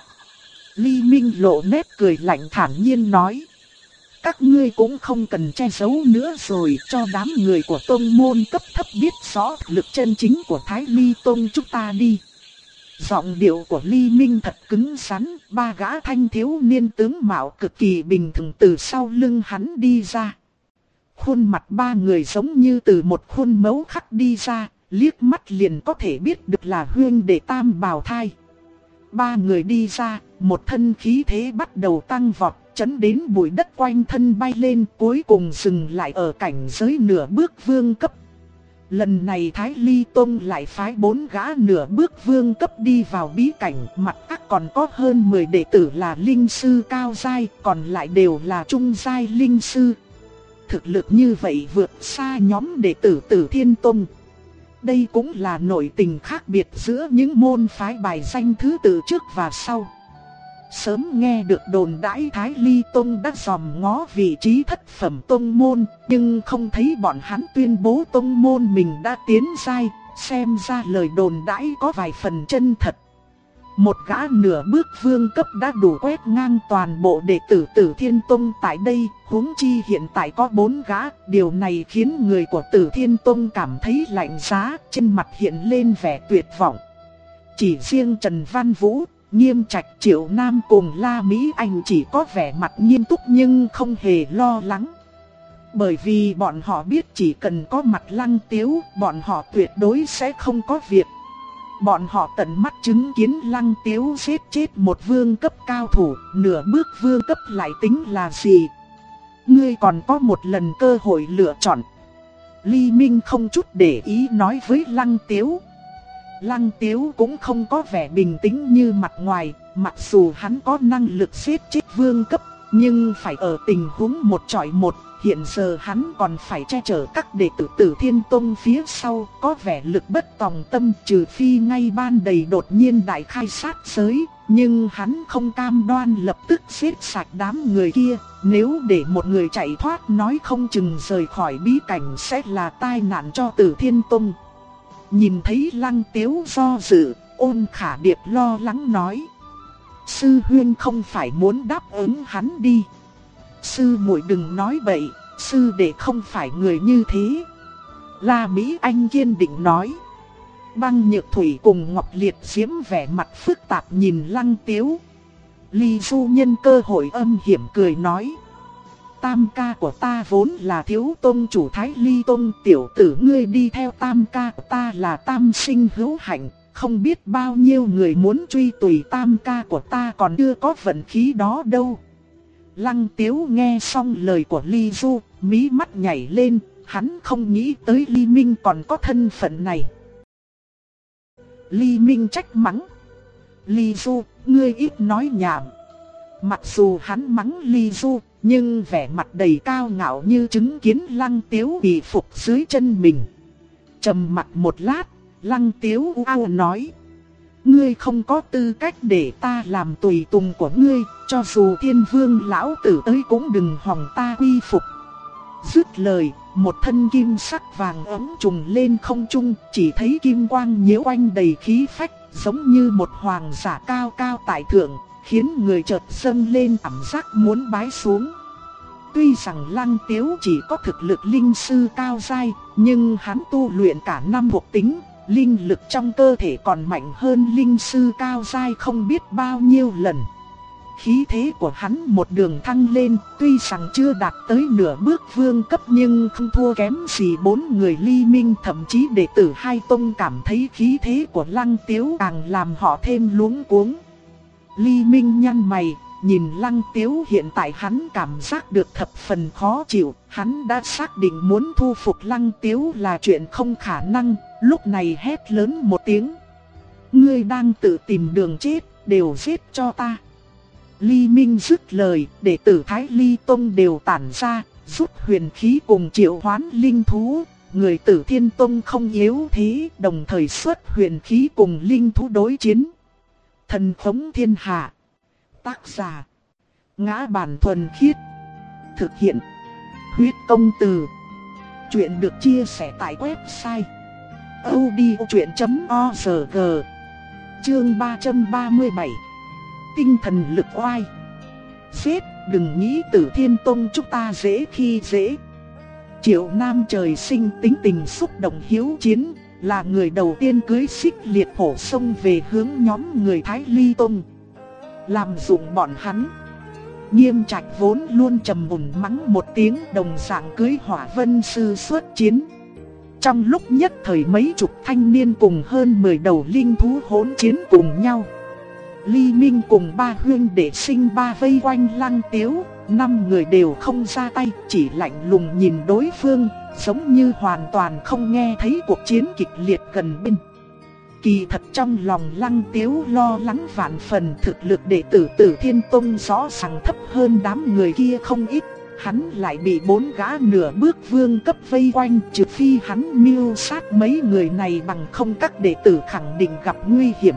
Ly Minh lộ nét cười lạnh thản nhiên nói. Các ngươi cũng không cần che giấu nữa rồi, cho đám người của tông môn cấp thấp biết rõ thực lực chân chính của Thái Ly Tông chúng ta đi. Giọng điệu của Ly Minh thật cứng rắn, ba gã thanh thiếu niên tướng mạo cực kỳ bình thường từ sau lưng hắn đi ra. Khuôn mặt ba người giống như từ một khuôn mẫu khắc đi ra, liếc mắt liền có thể biết được là huynh đệ tam bào thai. Ba người đi ra, một thân khí thế bắt đầu tăng vọt, chấn đến bụi đất quanh thân bay lên, cuối cùng dừng lại ở cảnh giới nửa bước vương cấp. Lần này Thái Ly Tông lại phái 4 gã nửa bước vương cấp đi vào bí cảnh, mặt khác còn có hơn 10 đệ tử là linh sư cao giai, còn lại đều là trung giai linh sư. Thực lực như vậy vượt xa nhóm đệ tử Tử Thiên Tông. Đây cũng là nội tình khác biệt giữa những môn phái bài danh thứ tự trước và sau. Sớm nghe được đồn đãi Thái Ly Tông đã dòm ngó vị trí thất phẩm tông môn, nhưng không thấy bọn hắn tuyên bố tông môn mình đã tiến giai, xem ra lời đồn đãi có vài phần chân thật. Một gã nửa bước vương cấp đã đủ quét ngang toàn bộ đệ tử Tử Thiên Tông tại đây, huống chi hiện tại có 4 gã, điều này khiến người của Tử Thiên Tông cảm thấy lạnh giá, trên mặt hiện lên vẻ tuyệt vọng. Chỉ riêng Trần Văn Vũ, Nghiêm Trạch, Triệu Nam cùng La Mỹ Anh chỉ có vẻ mặt nghiêm túc nhưng không hề lo lắng. Bởi vì bọn họ biết chỉ cần có mặt Lăng Tiếu, bọn họ tuyệt đối sẽ không có việc. Bọn họ tận mắt chứng kiến Lăng Tiếu giết chết một vương cấp cao thủ, nửa bước vương cấp lại tính là gì? Ngươi còn có một lần cơ hội lựa chọn. Ly Minh không chút để ý nói với Lăng Tiếu. Lăng Tiếu cũng không có vẻ bình tĩnh như mặt ngoài, mặc dù hắn có năng lực giết chết vương cấp, nhưng phải ở tình huống một chọi một. Hiện giờ hắn còn phải che chở các đệ tử Tử Thiên Tông phía sau, có vẻ lực bất tòng tâm, trừ phi ngay ban đầy đột nhiên đại khai sát giới, nhưng hắn không cam đoan lập tức giết sạch đám người kia, nếu để một người chạy thoát nói không chừng rời khỏi bí cảnh sẽ là tai nạn cho Tử Thiên Tông. Nhìn thấy Lăng Tiếu do dự, Ôn Khả Điệp lo lắng nói. Sư huynh không phải muốn đáp ứng hắn đi. Sư muội đừng nói bậy, sư đệ không phải người như thế. La Mỹ Anh kiên định nói. Băng Nhược Thủy cùng Ngọc Liệt Diễm vẻ mặt phức tạp nhìn Lăng Tiếu. Ly Du nhân cơ hội âm hiểm cười nói. Tam ca của ta vốn là thiếu tông chủ Thái Ly Tông, tiểu tử ngươi đi theo tam ca của ta là tam sinh hữu hạnh, không biết bao nhiêu người muốn truy tùy tam ca của ta còn chưa có vận khí đó đâu. Lăng Tiếu nghe xong lời của Ly Du, mí mắt nhảy lên, hắn không nghĩ tới Ly Minh còn có thân phận này. Ly Minh trách mắng. Ly Du, ngươi ít nói nhảm. Mặc dù hắn mắng Ly Du, nhưng vẻ mặt đầy cao ngạo như chứng kiến Lăng Tiếu bị phục dưới chân mình. Trầm mặc một lát, Lăng Tiếu ao nói. Ngươi không có tư cách để ta làm tùy tùng của ngươi, cho dù Thiên Vương lão tử tới cũng đừng hòng ta quy phục. Dứt lời, một thân kim sắc vàng ấm trùng lên không trung, chỉ thấy kim quang nhiễu quanh đầy khí phách, giống như một hoàng giả cao cao tại thượng, khiến người chợt dâng lên cảm giác muốn bái xuống. Tuy rằng Lăng Tiếu chỉ có thực lực linh sư cao giai, nhưng hắn tu luyện cả năm thuộc tính, linh lực trong cơ thể còn mạnh hơn linh sư cao giai không biết bao nhiêu lần. Khí thế của hắn một đường thăng lên, tuy rằng chưa đạt tới nửa bước vương cấp nhưng không thua kém gì bốn người Ly Minh, thậm chí đệ tử hai tông cảm thấy khí thế của Lăng Tiếu càng làm họ thêm luống cuống. Ly Minh nhăn mày, nhìn Lăng Tiếu hiện tại hắn cảm giác được thập phần khó chịu, hắn đã xác định muốn thu phục Lăng Tiếu là chuyện không khả năng, lúc này hét lớn một tiếng. Ngươi đang tự tìm đường chết, đều giết cho ta. Ly Minh dứt lời, đệ tử Thái Ly Tông đều tản ra, rút huyền khí cùng triệu hoán linh thú. Người Tử Thiên Tông không yếu thế, đồng thời xuất huyền khí cùng linh thú đối chiến. Thần khống thiên hạ. Tác giả: Ngã Bản Thuần Khiết. Thực hiện: Huyết Công Từ. Chuyện được chia sẻ tại website audiochuyện.org. Chương 337. Tinh thần lực oai. Giết, đừng nghĩ Tử Thiên Tông chúng ta dễ khi dễ. Triệu Nam trời sinh tính tình xúc động hiếu chiến, là người đầu tiên cưỡi xích liệt hổ xông về hướng nhóm người Thái Ly Tông, làm dụng bọn hắn. Nghiêm Trạch vốn luôn trầm mùn mắng một tiếng, đồng dạng cưỡi Hỏa Vân Sư xuất chiến. Trong lúc nhất thời mấy chục thanh niên cùng hơn 10 đầu linh thú hỗn chiến cùng nhau. Ly Minh cùng ba huynh đệ sinh ba vây quanh Lăng Tiếu, 5 người đều không ra tay, chỉ lạnh lùng nhìn đối phương, giống như hoàn toàn không nghe thấy cuộc chiến kịch liệt gần bên. Kỳ thật trong lòng Lăng Tiếu lo lắng vạn phần, thực lực đệ tử Tử Thiên Tông rõ ràng thấp hơn đám người kia không ít. Hắn lại bị 4 gã nửa bước vương cấp vây quanh, trừ phi hắn mưu sát mấy người này, bằng không các đệ tử khẳng định gặp nguy hiểm.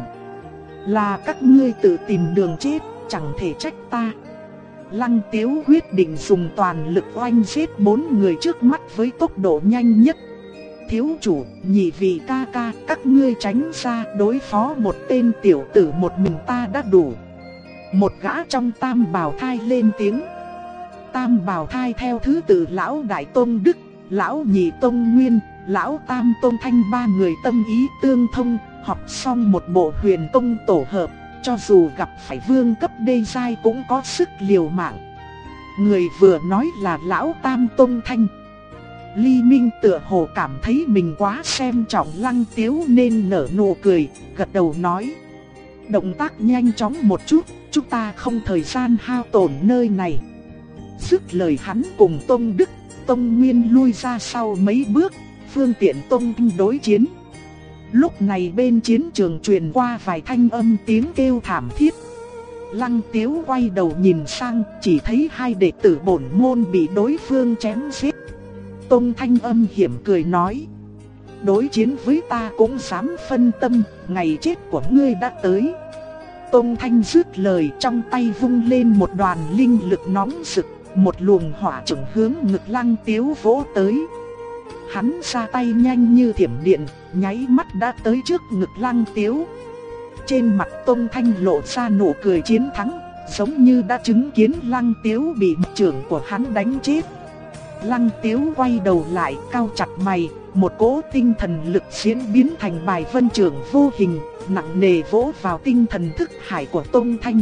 Là các ngươi tự tìm đường chết, chẳng thể trách ta. Lăng Tiếu quyết định dùng toàn lực oanh giết 4 người trước mắt với tốc độ nhanh nhất. Thiếu chủ, nhị vị ca ca, các ngươi tránh ra, đối phó một tên tiểu tử một mình ta đã đủ. Một gã trong Tam Bảo Thai lên tiếng. Tam Bảo Thai theo thứ tự lão Đại Tông Đức, lão Nhị Tông Nguyên, lão Tam Tông Thanh, ba người tâm ý tương thông, học xong một bộ huyền công tổ hợp, cho dù gặp phải vương cấp đê giai cũng có sức liều mạng. Người vừa nói là lão Tam Tông Thanh. Ly Minh tựa hồ cảm thấy mình quá xem trọng Lăng Tiếu nên nở nụ cười, gật đầu nói. Động tác nhanh chóng một chút, chúng ta không thời gian hao tổn nơi này. Dứt lời hắn cùng Tông Đức, Tông Nguyên lui ra sau mấy bước, phương tiện Tông Thanh đối chiến. Lúc này bên chiến trường truyền qua vài thanh âm tiếng kêu thảm thiết. Lăng Tiếu quay đầu nhìn sang, chỉ thấy hai đệ tử bổn môn bị đối phương chém giết. Tông Thanh âm hiểm cười nói. Đối chiến với ta cũng dám phân tâm, ngày chết của ngươi đã tới. Tông Thanh dứt lời, trong tay vung lên một đoàn linh lực nóng rực, một luồng hỏa chưởng hướng ngực Lăng Tiếu vỗ tới. Hắn ra tay nhanh như thiểm điện, nháy mắt đã tới trước ngực Lăng Tiếu. Trên mặt Tôn Thanh lộ ra nụ cười chiến thắng, giống như đã chứng kiến Lăng Tiếu bị một chưởng của hắn đánh chết. Lăng Tiếu quay đầu lại, cau chặt mày, một cỗ tinh thần lực diễn biến thành bài vân chưởng vô hình, nặng nề vỗ vào tinh thần thức hải của Tôn Thanh.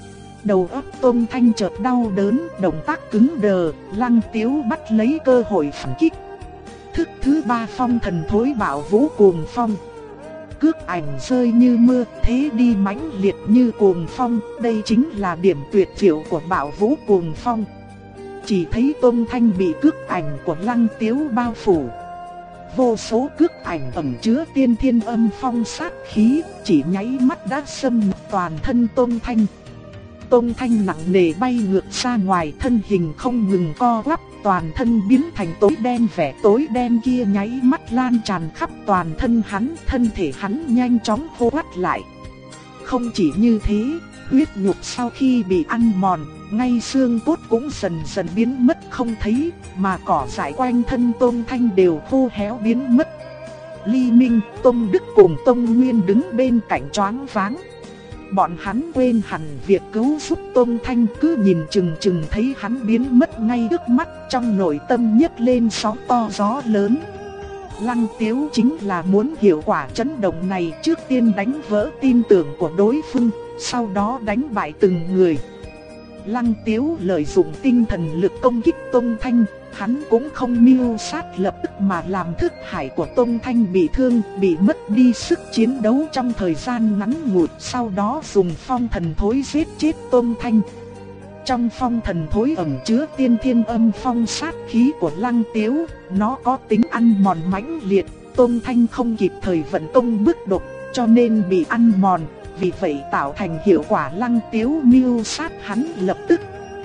Đầu óc Tôn Thanh chợt đau đớn, động tác cứng đờ, Lăng Tiếu bắt lấy cơ hội phản kích. Thức thứ 3 phong thần thối bạo vũ cuồng phong. Cước ảnh rơi như mưa, thế đi mãnh liệt như cuồng phong, đây chính là điểm tuyệt diệu của bạo vũ cuồng phong. Chỉ thấy Tôn Thanh bị cước ảnh của Lăng Tiếu bao phủ. Vô số cước ảnh ẩn chứa tiên thiên âm phong sát khí, chỉ nháy mắt đã xâm nhập toàn thân Tôn Thanh. Tôn Thanh nặng nề bay ngược ra ngoài, thân hình không ngừng co quắp, toàn thân biến thành tối đen, vẻ tối đen kia nháy mắt lan tràn khắp toàn thân hắn, thân thể hắn nhanh chóng khô quắt lại. Không chỉ như thế, huyết nhục sau khi bị ăn mòn, ngay xương cốt cũng dần dần biến mất không thấy, mà cỏ dại quanh thân Tôn Thanh đều khô héo biến mất. Ly Minh, Tôn Đức cùng Tôn Nguyên đứng bên cạnh choáng váng. Bọn hắn quên hẳn việc cứu giúp Tôn Thanh, cứ nhìn chừng chừng thấy hắn biến mất ngay trước mắt, trong nội tâm nhấc lên sóng to gió lớn. Lăng Tiếu chính là muốn hiệu quả chấn động này, trước tiên đánh vỡ tin tưởng của đối phương, sau đó đánh bại từng người. Lăng Tiếu lợi dụng tinh thần lực công kích Tôn Thanh, hắn cũng không mưu sát lập tức mà làm thức hải của Tôn Thanh bị thương, bị mất đi sức chiến đấu trong thời gian ngắn ngủi, sau đó dùng phong thần thối giết chết Tôn Thanh. Trong phong thần thối ẩn chứa tiên thiên âm phong sát khí của Lăng Tiếu, nó có tính ăn mòn mãnh liệt, Tôn Thanh không kịp thời vận công bước đột, cho nên bị ăn mòn, vì vậy tạo thành hiệu quả Lăng Tiếu mưu sát hắn lập tức.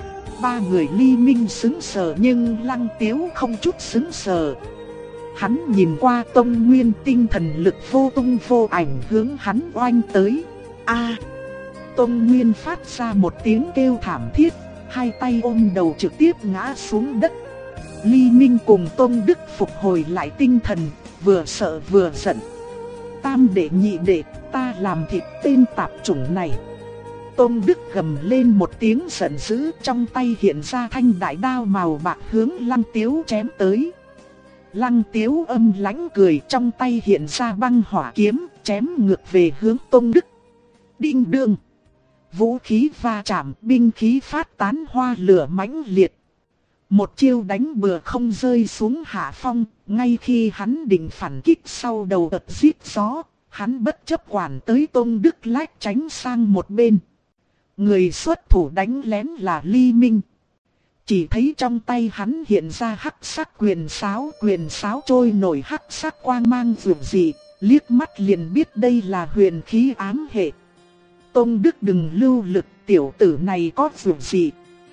Ba người Ly Minh sững sờ nhưng Lăng Tiếu không chút sững sờ. Hắn nhìn qua Tôn Nguyên, tinh thần lực vô tung vô ảnh hướng hắn oanh tới. A! Tôn Nguyên phát ra một tiếng kêu thảm thiết, hai tay ôm đầu trực tiếp ngã xuống đất. Ly Minh cùng Tôn Đức phục hồi lại tinh thần, vừa sợ vừa giận. Tam đệ nhị đệ, ta làm thịt tên tạp chủng này. Tôn Đức gầm lên một tiếng giận dữ, trong tay hiện ra thanh đại đao màu bạc hướng Lăng Tiếu chém tới. Lăng Tiếu âm lãnh cười, trong tay hiện ra băng hỏa kiếm, chém ngược về hướng Tôn Đức. Đinh đương, vũ khí va chạm, binh khí phát tán hoa lửa mãnh liệt. Một chiêu đánh bừa không rơi xuống hạ phong, ngay khi hắn định phản kích sau đầu ợt giết gió, hắn bất chấp quản tới Tôn Đức lách tránh sang một bên. Người xuất thủ đánh lén là Ly Minh. Chỉ thấy trong tay hắn hiện ra hắc sắc quyền sáo trôi nổi hắc sắc quang mang rực rỡ, liếc mắt liền biết đây là huyền khí ám hệ. Tôn Đức đừng lưu lực, tiểu tử này có rực rỡ.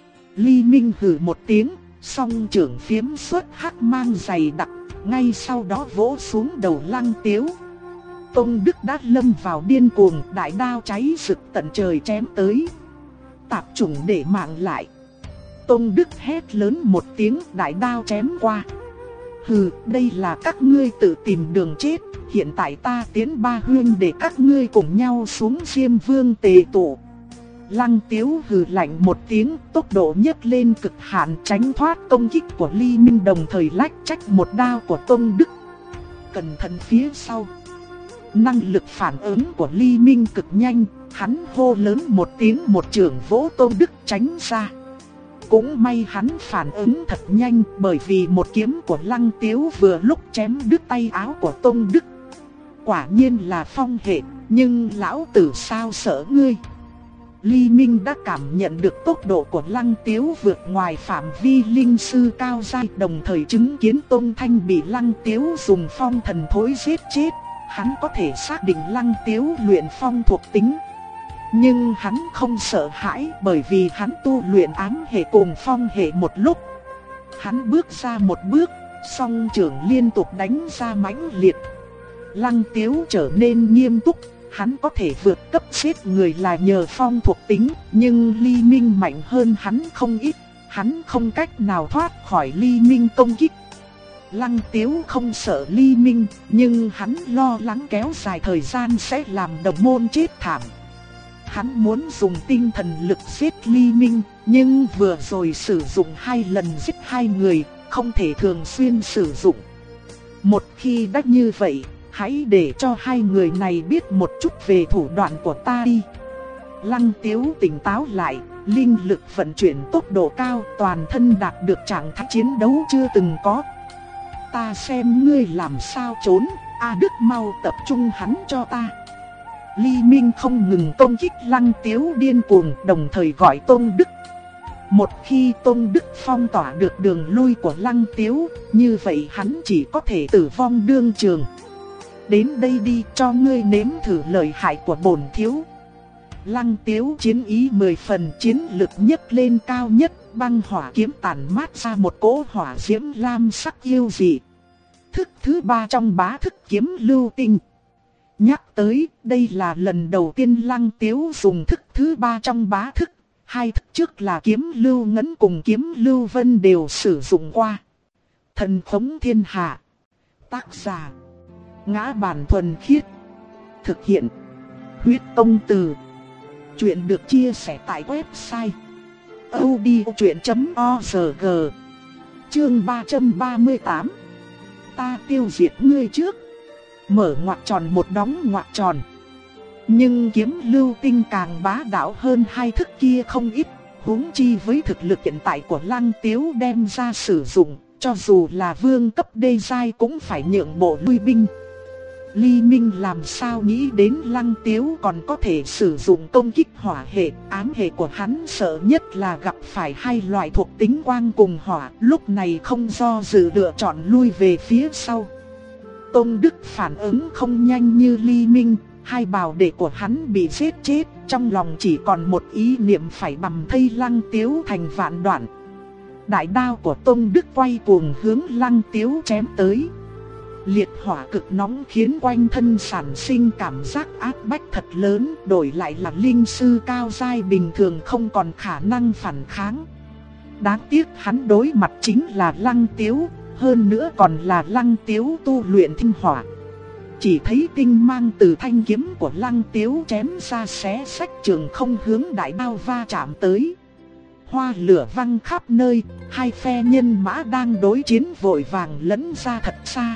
Ly Minh hừ một tiếng, song trưởng phiếm xuất hắc mang dày đặc, ngay sau đó vỗ xuống đầu Lăng Tiếu. Tôn Đức đã lâm vào điên cuồng, đại đao cháy rực tận trời chém tới. Tạp chủng để mạng lại. Tôn Đức hét lớn một tiếng, đại đao chém qua. Hừ, đây là các ngươi tự tìm đường chết, hiện tại ta tiến ba huynh để các ngươi cùng nhau xuống Diêm Vương tề tụ. Lăng Tiếu hừ lạnh một tiếng, tốc độ nhấc lên cực hạn tránh thoát công kích của Ly Minh, đồng thời lách trách một đao của Tôn Đức. Cẩn thận phía sau. Năng lực phản ứng của Ly Minh cực nhanh, hắn hô lớn một tiếng, một chưởng vỗ Tôn Đức tránh ra. Cũng may hắn phản ứng thật nhanh, bởi vì một kiếm của Lăng Tiếu vừa lúc chém đứt tay áo của Tôn Đức. Quả nhiên là phong hệ, nhưng lão tử sao sợ ngươi. Ly Minh đã cảm nhận được tốc độ của Lăng Tiếu vượt ngoài phạm vi linh sư cao giai, đồng thời chứng kiến Tôn Thanh bị Lăng Tiếu dùng phong thần thối giết chết. Hắn có thể xác định Lăng Tiếu luyện phong thuộc tính. Nhưng hắn không sợ hãi, bởi vì hắn tu luyện ám hệ cùng phong hệ một lúc. Hắn bước ra một bước, song trưởng liên tục đánh ra mãnh liệt. Lăng Tiếu trở nên nghiêm túc, hắn có thể vượt cấp giết người là nhờ phong thuộc tính, nhưng Ly Minh mạnh hơn hắn không ít, hắn không cách nào thoát khỏi Ly Minh công kích. Lăng Tiếu không sợ Ly Minh, nhưng hắn lo lắng kéo dài thời gian sẽ làm đồng môn chết thảm. Hắn muốn dùng tinh thần lực giết Ly Minh, nhưng vừa rồi sử dụng 2 lần giết 2 người, không thể thường xuyên sử dụng. Một khi đã như vậy, hãy để cho 2 người này biết một chút về thủ đoạn của ta đi. Lăng Tiếu tỉnh táo lại, linh lực vận chuyển tốc độ cao, toàn thân đạt được trạng thái chiến đấu chưa từng có. Ta xem ngươi làm sao trốn, A Đức mau tập trung hắn cho ta. Ly Minh không ngừng công kích Lăng Tiếu điên cuồng, đồng thời gọi Tôn Đức. Một khi Tôn Đức phong tỏa được đường lui của Lăng Tiếu, như vậy hắn chỉ có thể tử vong đương trường. Đến đây đi, cho ngươi nếm thử lợi hại của bổn thiếu. Lăng Tiếu chiến ý 10 phần, chiến lực nhấc lên cao nhất, băng hỏa kiếm tản mát ra một cỗ hỏa diễm lam sắc yêu dị. Thức thứ 3 trong bá thức kiếm lưu tinh. Nhắc tới, đây là lần đầu tiên Lăng Tiếu dùng thức thứ 3 trong bá thức. 2 thức trước là kiếm lưu ngấn cùng kiếm lưu vân đều sử dụng qua. Thần khống thiên hạ. Tác giả: Ngã Bản Thuần Khiết. Thực hiện: Huyết Tông Từ. Chuyện được chia sẻ tại website audiochuyện.org. Chương 338. Ta tiêu diệt ngươi trước. Mở ngoặc tròn một đóng ngoặc tròn. Nhưng kiếm lưu tinh càng bá đạo hơn 2 thức kia không ít, huống chi với thực lực hiện tại của Lăng Tiếu đem ra sử dụng, cho dù là vương cấp đê giai cũng phải nhượng bộ lui binh. Ly Minh làm sao nghĩ đến Lăng Tiếu còn có thể sử dụng công kích hỏa hệ, ám hệ của hắn sợ nhất là gặp phải 2 loại thuộc tính quang cùng hỏa, lúc này không do dự lựa chọn lui về phía sau. Tôn Đức phản ứng không nhanh như Ly Minh, 2 bảo đệ của hắn bị giết chết, trong lòng chỉ còn một ý niệm phải bầm thây Lăng Tiếu thành vạn đoạn. Đại đao của Tôn Đức quay cuồng hướng Lăng Tiếu chém tới. Liệt hỏa cực nóng khiến quanh thân sản sinh cảm giác áp bách thật lớn, đổi lại là linh sư cao giai bình thường không còn khả năng phản kháng. Đáng tiếc hắn đối mặt chính là Lăng Tiếu, hơn nữa còn là Lăng Tiếu tu luyện tinh hỏa. Chỉ thấy tinh mang từ thanh kiếm của Lăng Tiếu chém ra xé rách trường không hướng đại đao va chạm tới. Hoa lửa văng khắp nơi, 2 phe nhân mã đang đối chiến vội vàng lẫn ra thật xa.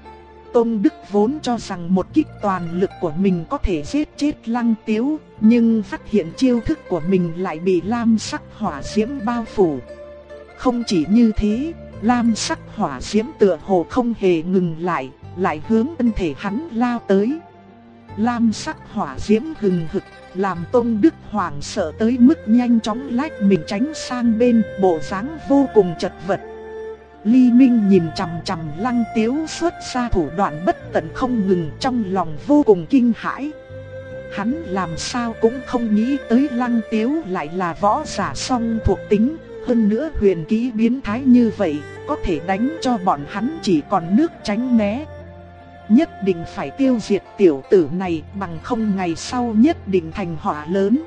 Tôn Đức vốn cho rằng một kích toàn lực của mình có thể giết chết Lăng Tiếu, nhưng phát hiện chiêu thức của mình lại bị lam sắc hỏa diễm bao phủ. Không chỉ như thế, lam sắc hỏa diễm tựa hồ không hề ngừng lại hướng thân thể hắn lao tới. Lam sắc hỏa diễm hừng hực, làm Tôn Đức hoảng sợ tới mức nhanh chóng lách mình tránh sang bên, bộ dáng vô cùng chật vật. Ly Minh nhìn chằm chằm Lăng Tiếu xuất ra thủ đoạn bất tận không ngừng, trong lòng vô cùng kinh hãi. Hắn làm sao cũng không nghĩ tới Lăng Tiếu lại là võ giả song thuộc tính, hơn nữa huyền kỹ biến thái như vậy, có thể đánh cho bọn hắn chỉ còn nước tránh né. Nhất định phải tiêu diệt tiểu tử này, bằng không ngày sau nhất định thành họa lớn.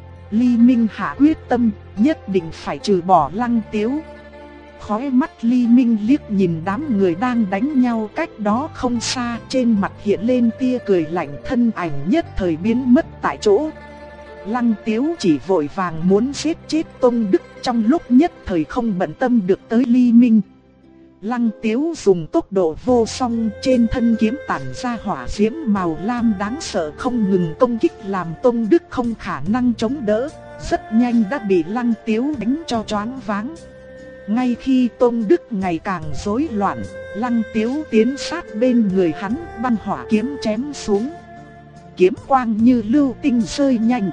Ly Minh hạ quyết tâm, nhất định phải trừ bỏ Lăng Tiếu. Khóe mắt Ly Minh liếc nhìn đám người đang đánh nhau cách đó không xa, trên mặt hiện lên tia cười lạnh, thân ảnh nhất thời biến mất tại chỗ. Lăng Tiếu chỉ vội vàng muốn giết chết Tôn Đức, trong lúc nhất thời không bận tâm được tới Ly Minh. Lăng Tiếu dùng tốc độ vô song, trên thân kiếm tản ra hỏa diễm màu lam đáng sợ không ngừng công kích, làm Tôn Đức không khả năng chống đỡ, rất nhanh đã bị Lăng Tiếu đánh cho choáng váng. Ngay khi Tôn Đức ngày càng rối loạn, Lăng Tiếu tiến sát bên người hắn, băng hỏa kiếm chém xuống. Kiếm quang như lưu tinh rơi nhanh.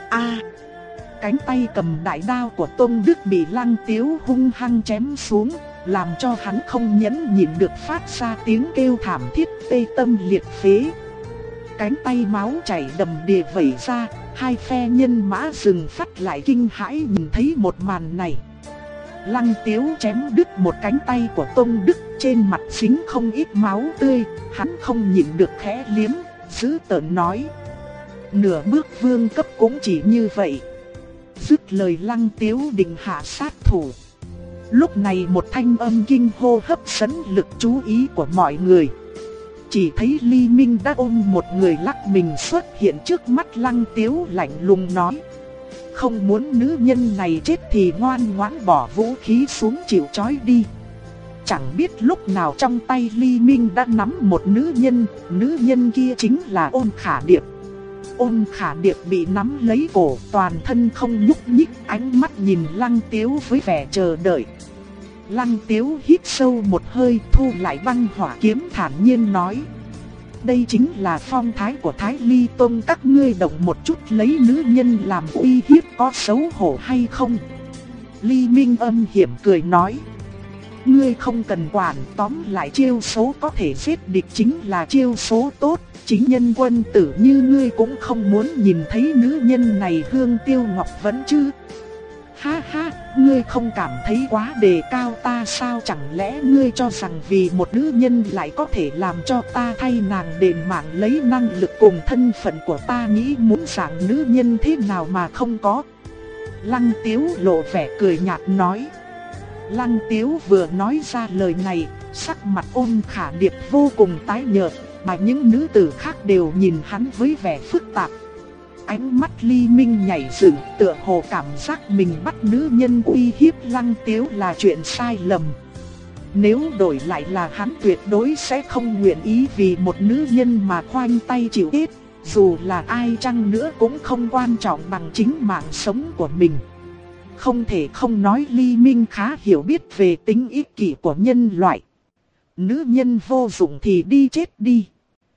Cánh tay cầm đại đao của Tôn Đức bị Lăng Tiếu hung hăng chém xuống, làm cho hắn không nhẫn nhịn được phát ra tiếng kêu thảm thiết tê tâm liệt phế. Cánh tay máu chảy đầm đìa vẩy ra, 2 phe nhân mã dừng phát lại kinh hãi nhìn thấy một màn này. Lăng Tiếu chém đứt một cánh tay của Tôn Đức, trên mặt dính không ít máu tươi, hắn không nhịn được khẽ liếm, dữ tợn nói: nửa bước vương cấp cũng chỉ như vậy. Dứt lời Lăng Tiếu định hạ sát thủ. Lúc này một thanh âm kinh hô hấp dẫn lực chú ý của mọi người. Chỉ thấy Ly Minh đã ôm một người lắc mình xuất hiện trước mắt Lăng Tiếu, lạnh lùng nói: không muốn nữ nhân này chết thì ngoan ngoãn bỏ vũ khí xuống chịu trói đi. Chẳng biết lúc nào trong tay Ly Minh đã nắm một nữ nhân kia chính là Ôn Khả Điệp. Ôn Khả Điệp bị nắm lấy cổ, toàn thân không nhúc nhích, ánh mắt nhìn Lăng Tiếu với vẻ chờ đợi. Lăng Tiếu hít sâu một hơi, thu lại băng hỏa kiếm, thản nhiên nói: đây chính là phong thái của Thái Ly Tông, các ngươi động một chút lấy nữ nhân làm uy hiếp có xấu hổ hay không? Ly Minh âm hiểm cười nói: ngươi không cần quản, tóm lại chiêu số có thể giết địch chính là chiêu số tốt. Chính nhân quân tử như ngươi cũng không muốn nhìn thấy nữ nhân này hương tiêu ngọc vẫn chứ? Ha ha, ngươi không cảm thấy quá đề cao ta sao? Chẳng lẽ ngươi cho rằng vì một nữ nhân lại có thể làm cho ta thay nàng đền mạng, lấy năng lực cùng thân phận của ta nghĩ muốn dạng nữ nhân thế nào mà không có? Lăng Tiếu lộ vẻ cười nhạt nói. Lăng Tiếu vừa nói ra lời này, sắc mặt Ôn Khả Điệp vô cùng tái nhợt, mà những nữ tử khác đều nhìn hắn với vẻ phức tạp. Ánh mắt Ly Minh nhảy dựng, tựa hồ cảm giác mình bắt nữ nhân uy hiếp Lăng Tiếu là chuyện sai lầm. Nếu đổi lại là hắn tuyệt đối sẽ không nguyện ý vì một nữ nhân mà khoanh tay chịu chết, dù là ai chăng nữa cũng không quan trọng bằng chính mạng sống của mình. Không thể không nói Ly Minh khá hiểu biết về tính ích kỷ của nhân loại. Nữ nhân vô dụng thì đi chết đi.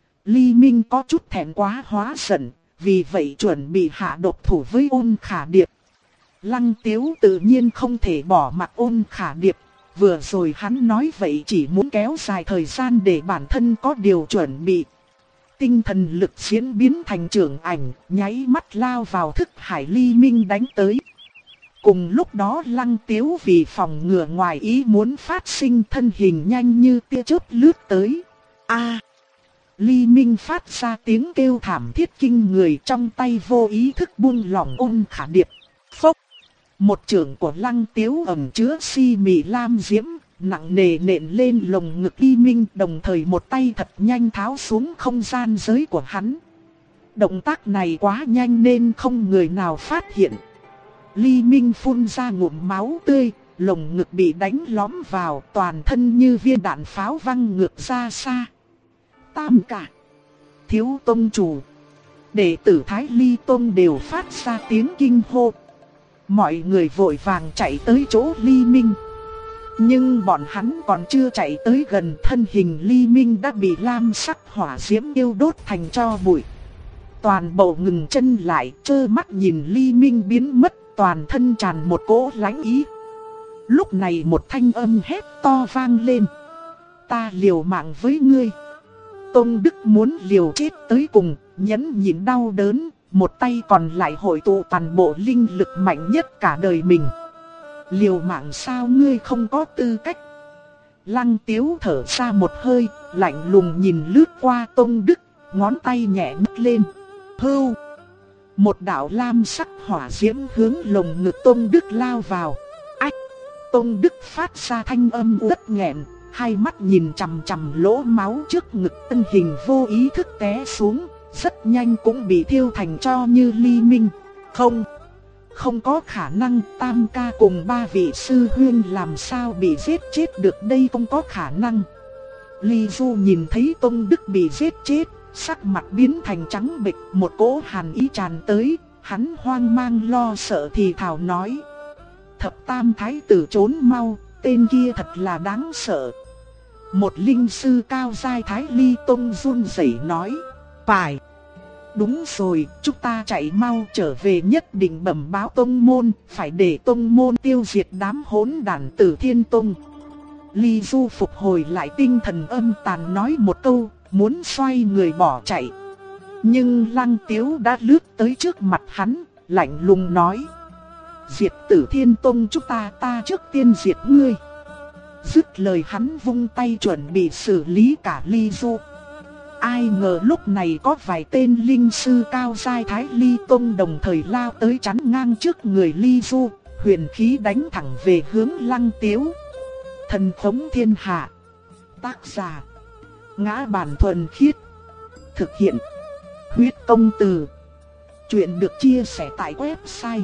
Ly Minh có chút thẹn quá hóa giận, vì vậy chuẩn bị hạ độc thủ với Ôn Khả Điệp. Lăng Tiếu tự nhiên không thể bỏ mặc Ôn Khả Điệp. Vừa rồi hắn nói vậy chỉ muốn kéo dài thời gian để bản thân có điều chuẩn bị. Tinh thần lực diễn biến thành trưởng ảnh, nháy mắt lao vào thức hải Ly Minh đánh tới. Cùng lúc đó Lăng Tiếu vì phòng ngừa ngoài ý muốn phát sinh, thân hình nhanh như tia chớp lướt tới. A! Ly Minh phát ra tiếng kêu thảm thiết kinh người, trong tay vô ý thức buông lỏng Ôn Khả Điệp. Phốc! Một chưởng của Lăng Tiếu ẩn chứa si mị lam diễm, nặng nề nện lên lồng ngực Ly Minh, đồng thời một tay thật nhanh tháo xuống không gian giới của hắn. Động tác này quá nhanh nên không người nào phát hiện. Ly Minh phun ra ngụm máu tươi, lồng ngực bị đánh lõm vào, toàn thân như viên đạn pháo văng ngược ra xa. Tam cả, Thiếu tông chủ, đệ tử Thái Ly Tông đều phát ra tiếng kinh hô. Mọi người vội vàng chạy tới chỗ Ly Minh. Nhưng bọn hắn còn chưa chạy tới gần, thân hình Ly Minh đã bị lam sắc hỏa diễm thiêu đốt thành tro bụi. Toàn bộ ngừng chân lại, trơ mắt nhìn Ly Minh biến mất, toàn thân tràn một cỗ lãnh ý. Lúc này một thanh âm hét to vang lên: ta liều mạng với ngươi. Tông Đức muốn liều chết tới cùng, nhẫn nhịn đau đớn, một tay còn lại hội tụ toàn bộ linh lực mạnh nhất cả đời mình. Liều mạng sao, ngươi không có tư cách. Lăng Tiếu thở ra một hơi, lạnh lùng nhìn lướt qua Tông Đức, ngón tay nhẹ nhấc lên. Hưu! Một đạo lam sắc hỏa diễm hướng lồng ngực Tông Đức lao vào. Ách! Tông Đức phát ra thanh âm uất nghẹn, hai mắt nhìn chằm chằm lỗ máu trước ngực, thân hình vô ý thức té xuống, rất nhanh cũng bị thiêu thành tro như Ly Minh. Không có khả năng, Tam ca cùng ba vị sư huynh làm sao bị giết chết được đây, không có khả năng. Ly Du nhìn thấy Tông Đức bị giết chết, sắc mặt biến thành trắng bệch, một cỗ hàn ý tràn tới, hắn hoang mang lo sợ thì thào nói: Thập Tam Thái tử trốn mau, tên kia thật là đáng sợ. Một linh sư cao giai Thái Ly Tông run rẩy nói: phải. Đúng rồi, chúng ta chạy mau trở về, nhất định bẩm báo tông môn, phải để tông môn tiêu diệt đám hỗn đản Tử Thiên Tông. Ly Du phục hồi lại tinh thần, âm tàn nói một câu, muốn xoay người bỏ chạy. Nhưng Lăng Tiếu đã lướt tới trước mặt hắn, lạnh lùng nói: diệt Tử Thiên Tông chúng ta trước tiên diệt ngươi. Dứt lời hắn vung tay chuẩn bị xử lý cả Ly Du. Ai ngờ lúc này có vài tên linh sư cao giai Thái Ly Tông đồng thời lao tới chắn ngang trước người Ly Du, huyền khí đánh thẳng về hướng Lăng Tiếu. Thần khống thiên hạ. Tác giả: Ngã Bản Thuần Khiết. Thực hiện: Huyết Công Từ. Chuyện được chia sẻ tại website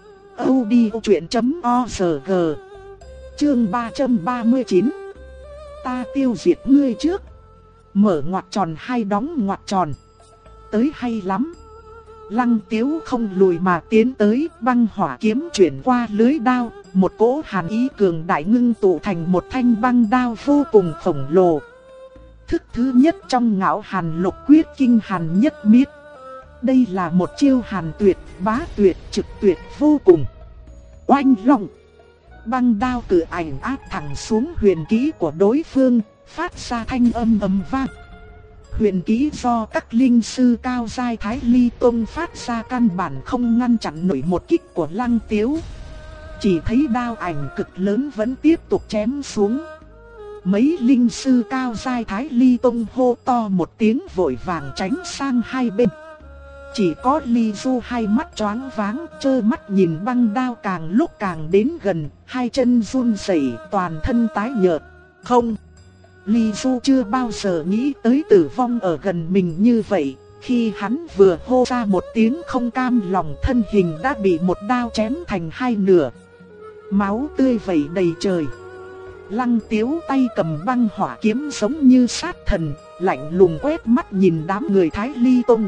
audiochuyện.org. Chương 339. Ta tiêu diệt ngươi trước. Mở ngoặc tròn hay đóng ngoặc tròn. Tới hay lắm. Lăng Tiếu không lùi mà tiến tới, băng hỏa kiếm chuyển qua lưới đao, một cỗ hàn ý cường đại ngưng tụ thành một thanh băng đao vô cùng khổng lồ. Thức thứ nhất trong Ngạo Hàn Lục Quyết kinh hàn nhất miết. Đây là một chiêu hàn tuyệt, bá tuyệt, trực tuyệt vô cùng. Oanh long. Băng đao cử ảnh áp thẳng xuống huyền kỹ của đối phương, phát ra thanh âm ầm vang. Huyền kỹ do các linh sư cao giai Thái Ly Tông phát ra căn bản không ngăn chặn nổi một kích của Lăng Tiếu. Chỉ thấy đao ảnh cực lớn vẫn tiếp tục chém xuống. Mấy linh sư cao giai Thái Ly Tông hô to một tiếng vội vàng tránh sang hai bên. Chỉ có Ly Du hai mắt choáng váng, trơ mắt nhìn băng đao càng lúc càng đến gần, hai chân run rẩy, toàn thân tái nhợt. Không, Ly Du chưa bao giờ nghĩ tới tử vong ở gần mình như vậy. Khi hắn vừa hô ra một tiếng không cam lòng, thân hình đã bị một đao chém thành hai nửa. Máu tươi vẩy đầy trời. Lăng Tiếu tay cầm băng hỏa kiếm giống như sát thần, lạnh lùng quét mắt nhìn đám người Thái Ly Tông.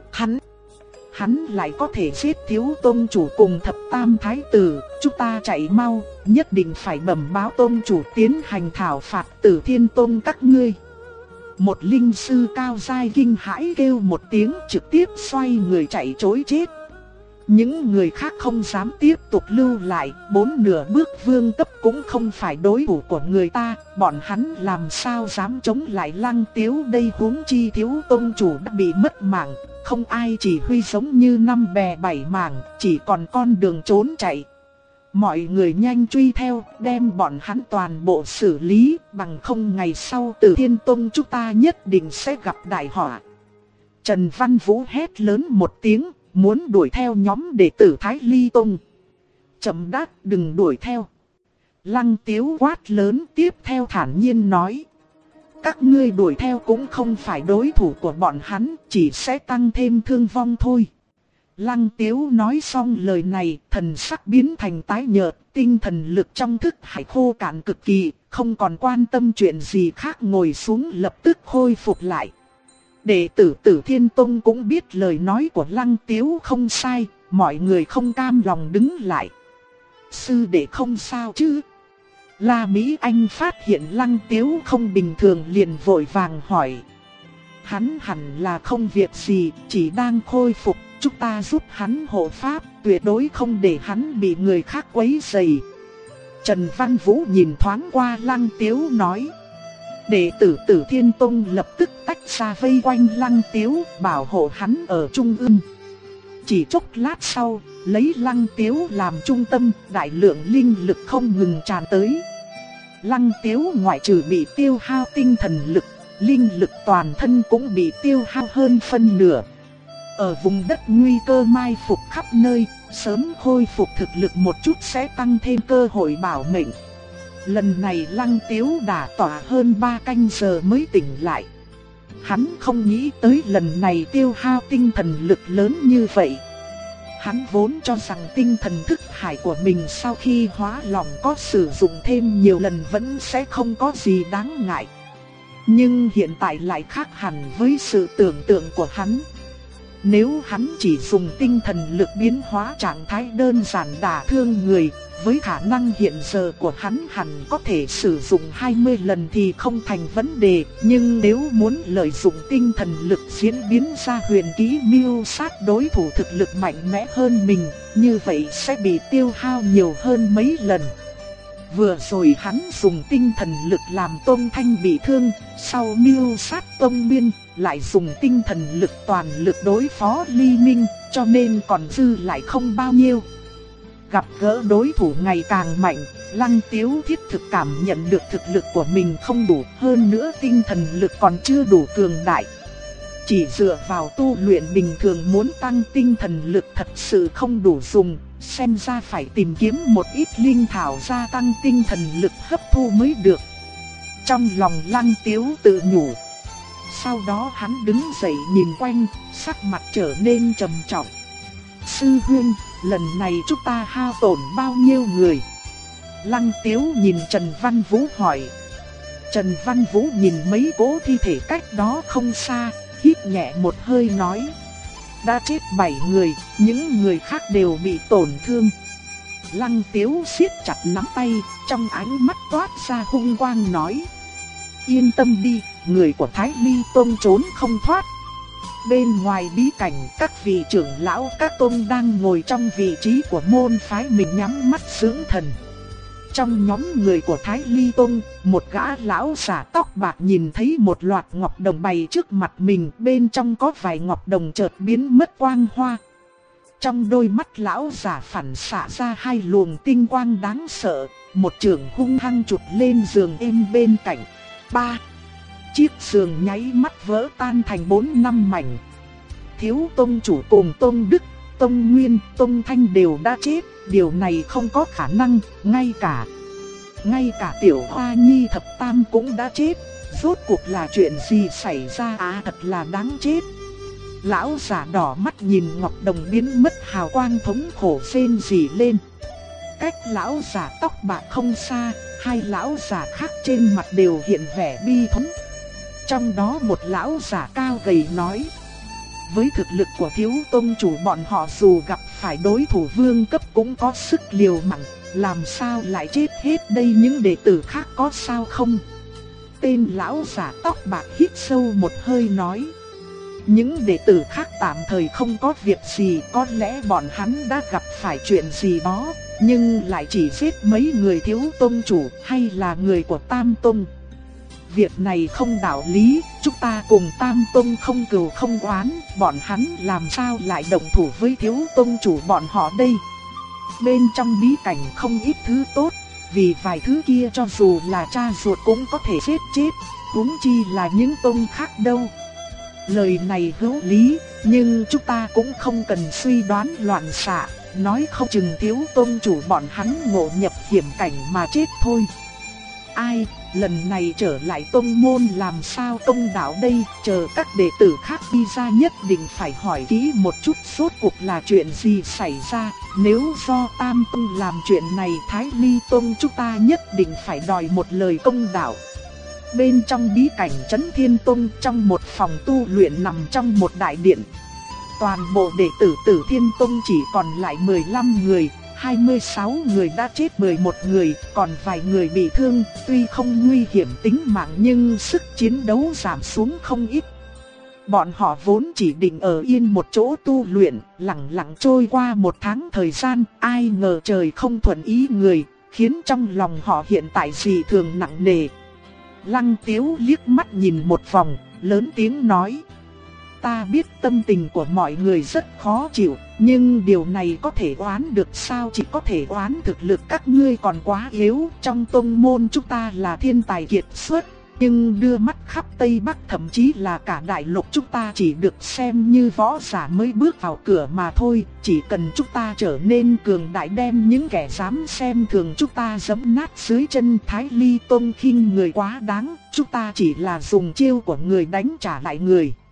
Hắn lại có thể giết Thiếu Tông chủ cùng thập tam thái tử, chúng ta chạy mau, nhất định phải bẩm báo Tông chủ tiến hành thảo phạt Tử Thiên Tông các ngươi. Một linh sư cao giai kinh hãi kêu một tiếng, trực tiếp xoay người chạy trối chết. Những người khác không dám tiếp tục lưu lại, bốn nửa bước vương cấp cũng không phải đối thủ của người ta, bọn hắn làm sao dám chống lại Lăng Tiếu đây, huống chi Thiếu Tông chủ đã bị mất mạng, không ai chỉ huy giống như năm bè bảy mảng, chỉ còn con đường trốn chạy. Mọi người nhanh truy theo, đem bọn hắn toàn bộ xử lý, bằng không ngày sau Tử Thiên Tông chúng ta nhất định sẽ gặp đại họa. Trần Văn Vũ hét lớn một tiếng, muốn đuổi theo nhóm đệ tử Thái Ly Tông. Chậm đã, đừng đuổi theo. Lăng Tiếu quát lớn tiếp theo thản nhiên nói. Các ngươi đuổi theo cũng không phải đối thủ của bọn hắn, chỉ sẽ tăng thêm thương vong thôi. Lăng Tiếu nói xong lời này, thần sắc biến thành tái nhợt, tinh thần lực trong thức hải khô cạn cực kỳ, không còn quan tâm chuyện gì khác, ngồi xuống lập tức khôi phục lại. Đệ tử Tử Thiên Tông cũng biết lời nói của Lăng Tiếu không sai, mọi người không cam lòng đứng lại. Sư đệ không sao chứ? La Mỹ Anh phát hiện Lăng Tiếu không bình thường liền vội vàng hỏi. Hắn hẳn là không việc gì, chỉ đang khôi phục, chúng ta giúp hắn hộ pháp, tuyệt đối không để hắn bị người khác quấy rầy. Trần Văn Vũ nhìn thoáng qua Lăng Tiếu nói. Đệ tử Tử Thiên Tông lập tức tách ra vây quanh Lăng Tiếu, bảo hộ hắn ở trung ương. Chỉ chốc lát sau, lấy Lăng Tiếu làm trung tâm, đại lượng linh lực không ngừng tràn tới. Lăng Tiếu ngoại trừ bị tiêu hao tinh thần lực, linh lực toàn thân cũng bị tiêu hao hơn phân nửa. Ở vùng đất nguy cơ mai phục khắp nơi, sớm khôi phục thực lực một chút sẽ tăng thêm cơ hội bảo mệnh. Lần này Lăng Tiếu đã tỏa hơn 3 canh giờ mới tỉnh lại. Hắn không nghĩ tới lần này tiêu hao tinh thần lực lớn như vậy. Hắn vốn cho rằng tinh thần thức hải của mình sau khi hóa lỏng có sử dụng thêm nhiều lần vẫn sẽ không có gì đáng ngại. Nhưng hiện tại lại khác hẳn với sự tưởng tượng của hắn. Nếu hắn chỉ dùng tinh thần lực biến hóa trạng thái đơn giản đả thương người, với khả năng hiện giờ của hắn hẳn có thể sử dụng 20 lần thì không thành vấn đề. Nhưng nếu muốn lợi dụng tinh thần lực diễn biến ra huyền kỹ mưu sát đối thủ thực lực mạnh mẽ hơn mình, như vậy sẽ bị tiêu hao nhiều hơn mấy lần. Vừa rồi hắn dùng tinh thần lực làm Tôn Thanh bị thương, sau mưu sát Tôn Biên, lại dùng tinh thần lực toàn lực đối phó Ly Minh, cho nên còn dư lại không bao nhiêu. Gặp gỡ đối thủ ngày càng mạnh, Lăng Tiếu thiết thực cảm nhận được thực lực của mình không đủ, hơn nữa tinh thần lực còn chưa đủ cường đại. chỉ dựa vào tu luyện bình thường muốn tăng tinh thần lực thật sự không đủ dùng, xem ra phải tìm kiếm một ít linh thảo gia tăng tinh thần lực hấp thu mới được. Trong lòng Lăng Tiếu tự nhủ. Sau đó hắn đứng dậy nhìn quanh, sắc mặt trở nên trầm trọng. Sư huynh, lần này chúng ta hao tổn bao nhiêu người? Lăng Tiếu nhìn Trần Văn Vũ hỏi. Trần Văn Vũ nhìn mấy cỗ thi thể cách đó không xa, hít nhẹ một hơi nói. Đã chết 7 người, những người khác đều bị tổn thương. Lăng Tiếu siết chặt nắm tay, trong ánh mắt toát ra hung quang nói. Yên tâm đi, người của Thái Ly Tông trốn không thoát. Bên ngoài bí cảnh, các vị trưởng lão các tông đang ngồi trong vị trí của môn phái mình nhắm mắt dưỡng thần. Trong nhóm người của Thái Ly Tông, một gã lão giả tóc bạc nhìn thấy một loạt ngọc đồng bày trước mặt mình, bên trong có vài ngọc đồng chợt biến mất quang hoa. Trong đôi mắt lão giả phản xạ ra hai luồng tinh quang đáng sợ, một chưởng hung hăng chụp lên giường êm bên cạnh. 3. Chiếc giường nháy mắt vỡ tan thành 4-5 mảnh. Thiếu tông chủ cùng tông Đức, tông Nguyên, tông Thanh đều đã chết, điều này không có khả năng, ngay cả tiểu Hoa Nhi thập tam cũng đã chết. Rốt cuộc là chuyện gì xảy ra thật là đáng chết. Lão giả đỏ mắt nhìn ngọc đồng biến mất hào quang thống khổ rên rỉ lên. Cách lão giả tóc bạc không xa, hai lão giả khác trên mặt đều hiện vẻ bi thống. Trong đó một lão giả cao gầy nói. Với thực lực của thiếu tông chủ bọn họ dù gặp phải đối thủ vương cấp cũng có sức liều mạng, làm sao lại chết hết đây, những đệ tử khác có sao không? Tên lão giả tóc bạc hít sâu một hơi nói. Những đệ tử khác tạm thời không có việc gì, có lẽ bọn hắn đã gặp phải chuyện gì đó, nhưng lại chỉ giết mấy người thiếu tông chủ hay là người của Tam Tông. Việc này không đạo lý, chúng ta cùng Tam Tông không cừu không oán, bọn hắn làm sao lại động thủ với thiếu tông chủ bọn họ đây. Bên trong bí cảnh không ít thứ tốt, vì vài thứ kia cho dù là cha ruột cũng có thể giết chết, huống chi là những tông khác đâu. Lời này hữu lý, nhưng chúng ta cũng không cần suy đoán loạn xạ, nói không chừng thiếu tông chủ bọn hắn ngộ nhập hiểm cảnh mà chết thôi. Ai, lần này trở lại tông môn làm sao công đạo đây, chờ các đệ tử khác đi ra nhất định phải hỏi kỹ một chút rốt cuộc là chuyện gì xảy ra. Nếu do Tam Tông làm chuyện này, Thái Ly Tông chúng ta nhất định phải đòi một lời công đạo. Bên trong bí cảnh Chấn Thiên Tông, trong một phòng tu luyện nằm trong một đại điện. Toàn bộ đệ tử Tử Thiên Tông chỉ còn lại 15 người, 26 người đã chết, 11 người, còn vài người bị thương, tuy không nguy hiểm tính mạng nhưng sức chiến đấu giảm xuống không ít. Bọn họ vốn chỉ định ở yên một chỗ tu luyện, lặng lặng trôi qua một tháng thời gian, ai ngờ trời không thuận ý người, khiến trong lòng họ hiện tại dị thường nặng nề. Lăng Tiếu liếc mắt nhìn một vòng, lớn tiếng nói. Ta biết tâm tình của mọi người rất khó chịu, nhưng điều này có thể oán được sao? Chỉ có thể oán thực lực các ngươi còn quá yếu. Trong tông môn chúng ta là thiên tài kiệt xuất, nhưng đưa mắt khắp Tây Bắc, thậm chí là cả đại lục chúng ta chỉ được xem như võ giả mới bước vào cửa mà thôi. Chỉ cần chúng ta trở nên cường đại, đem những kẻ dám xem thường chúng ta giẫm nát dưới chân. Thái Ly Tông khinh người quá đáng, chúng ta chỉ là dùng chiêu của người đánh trả lại người.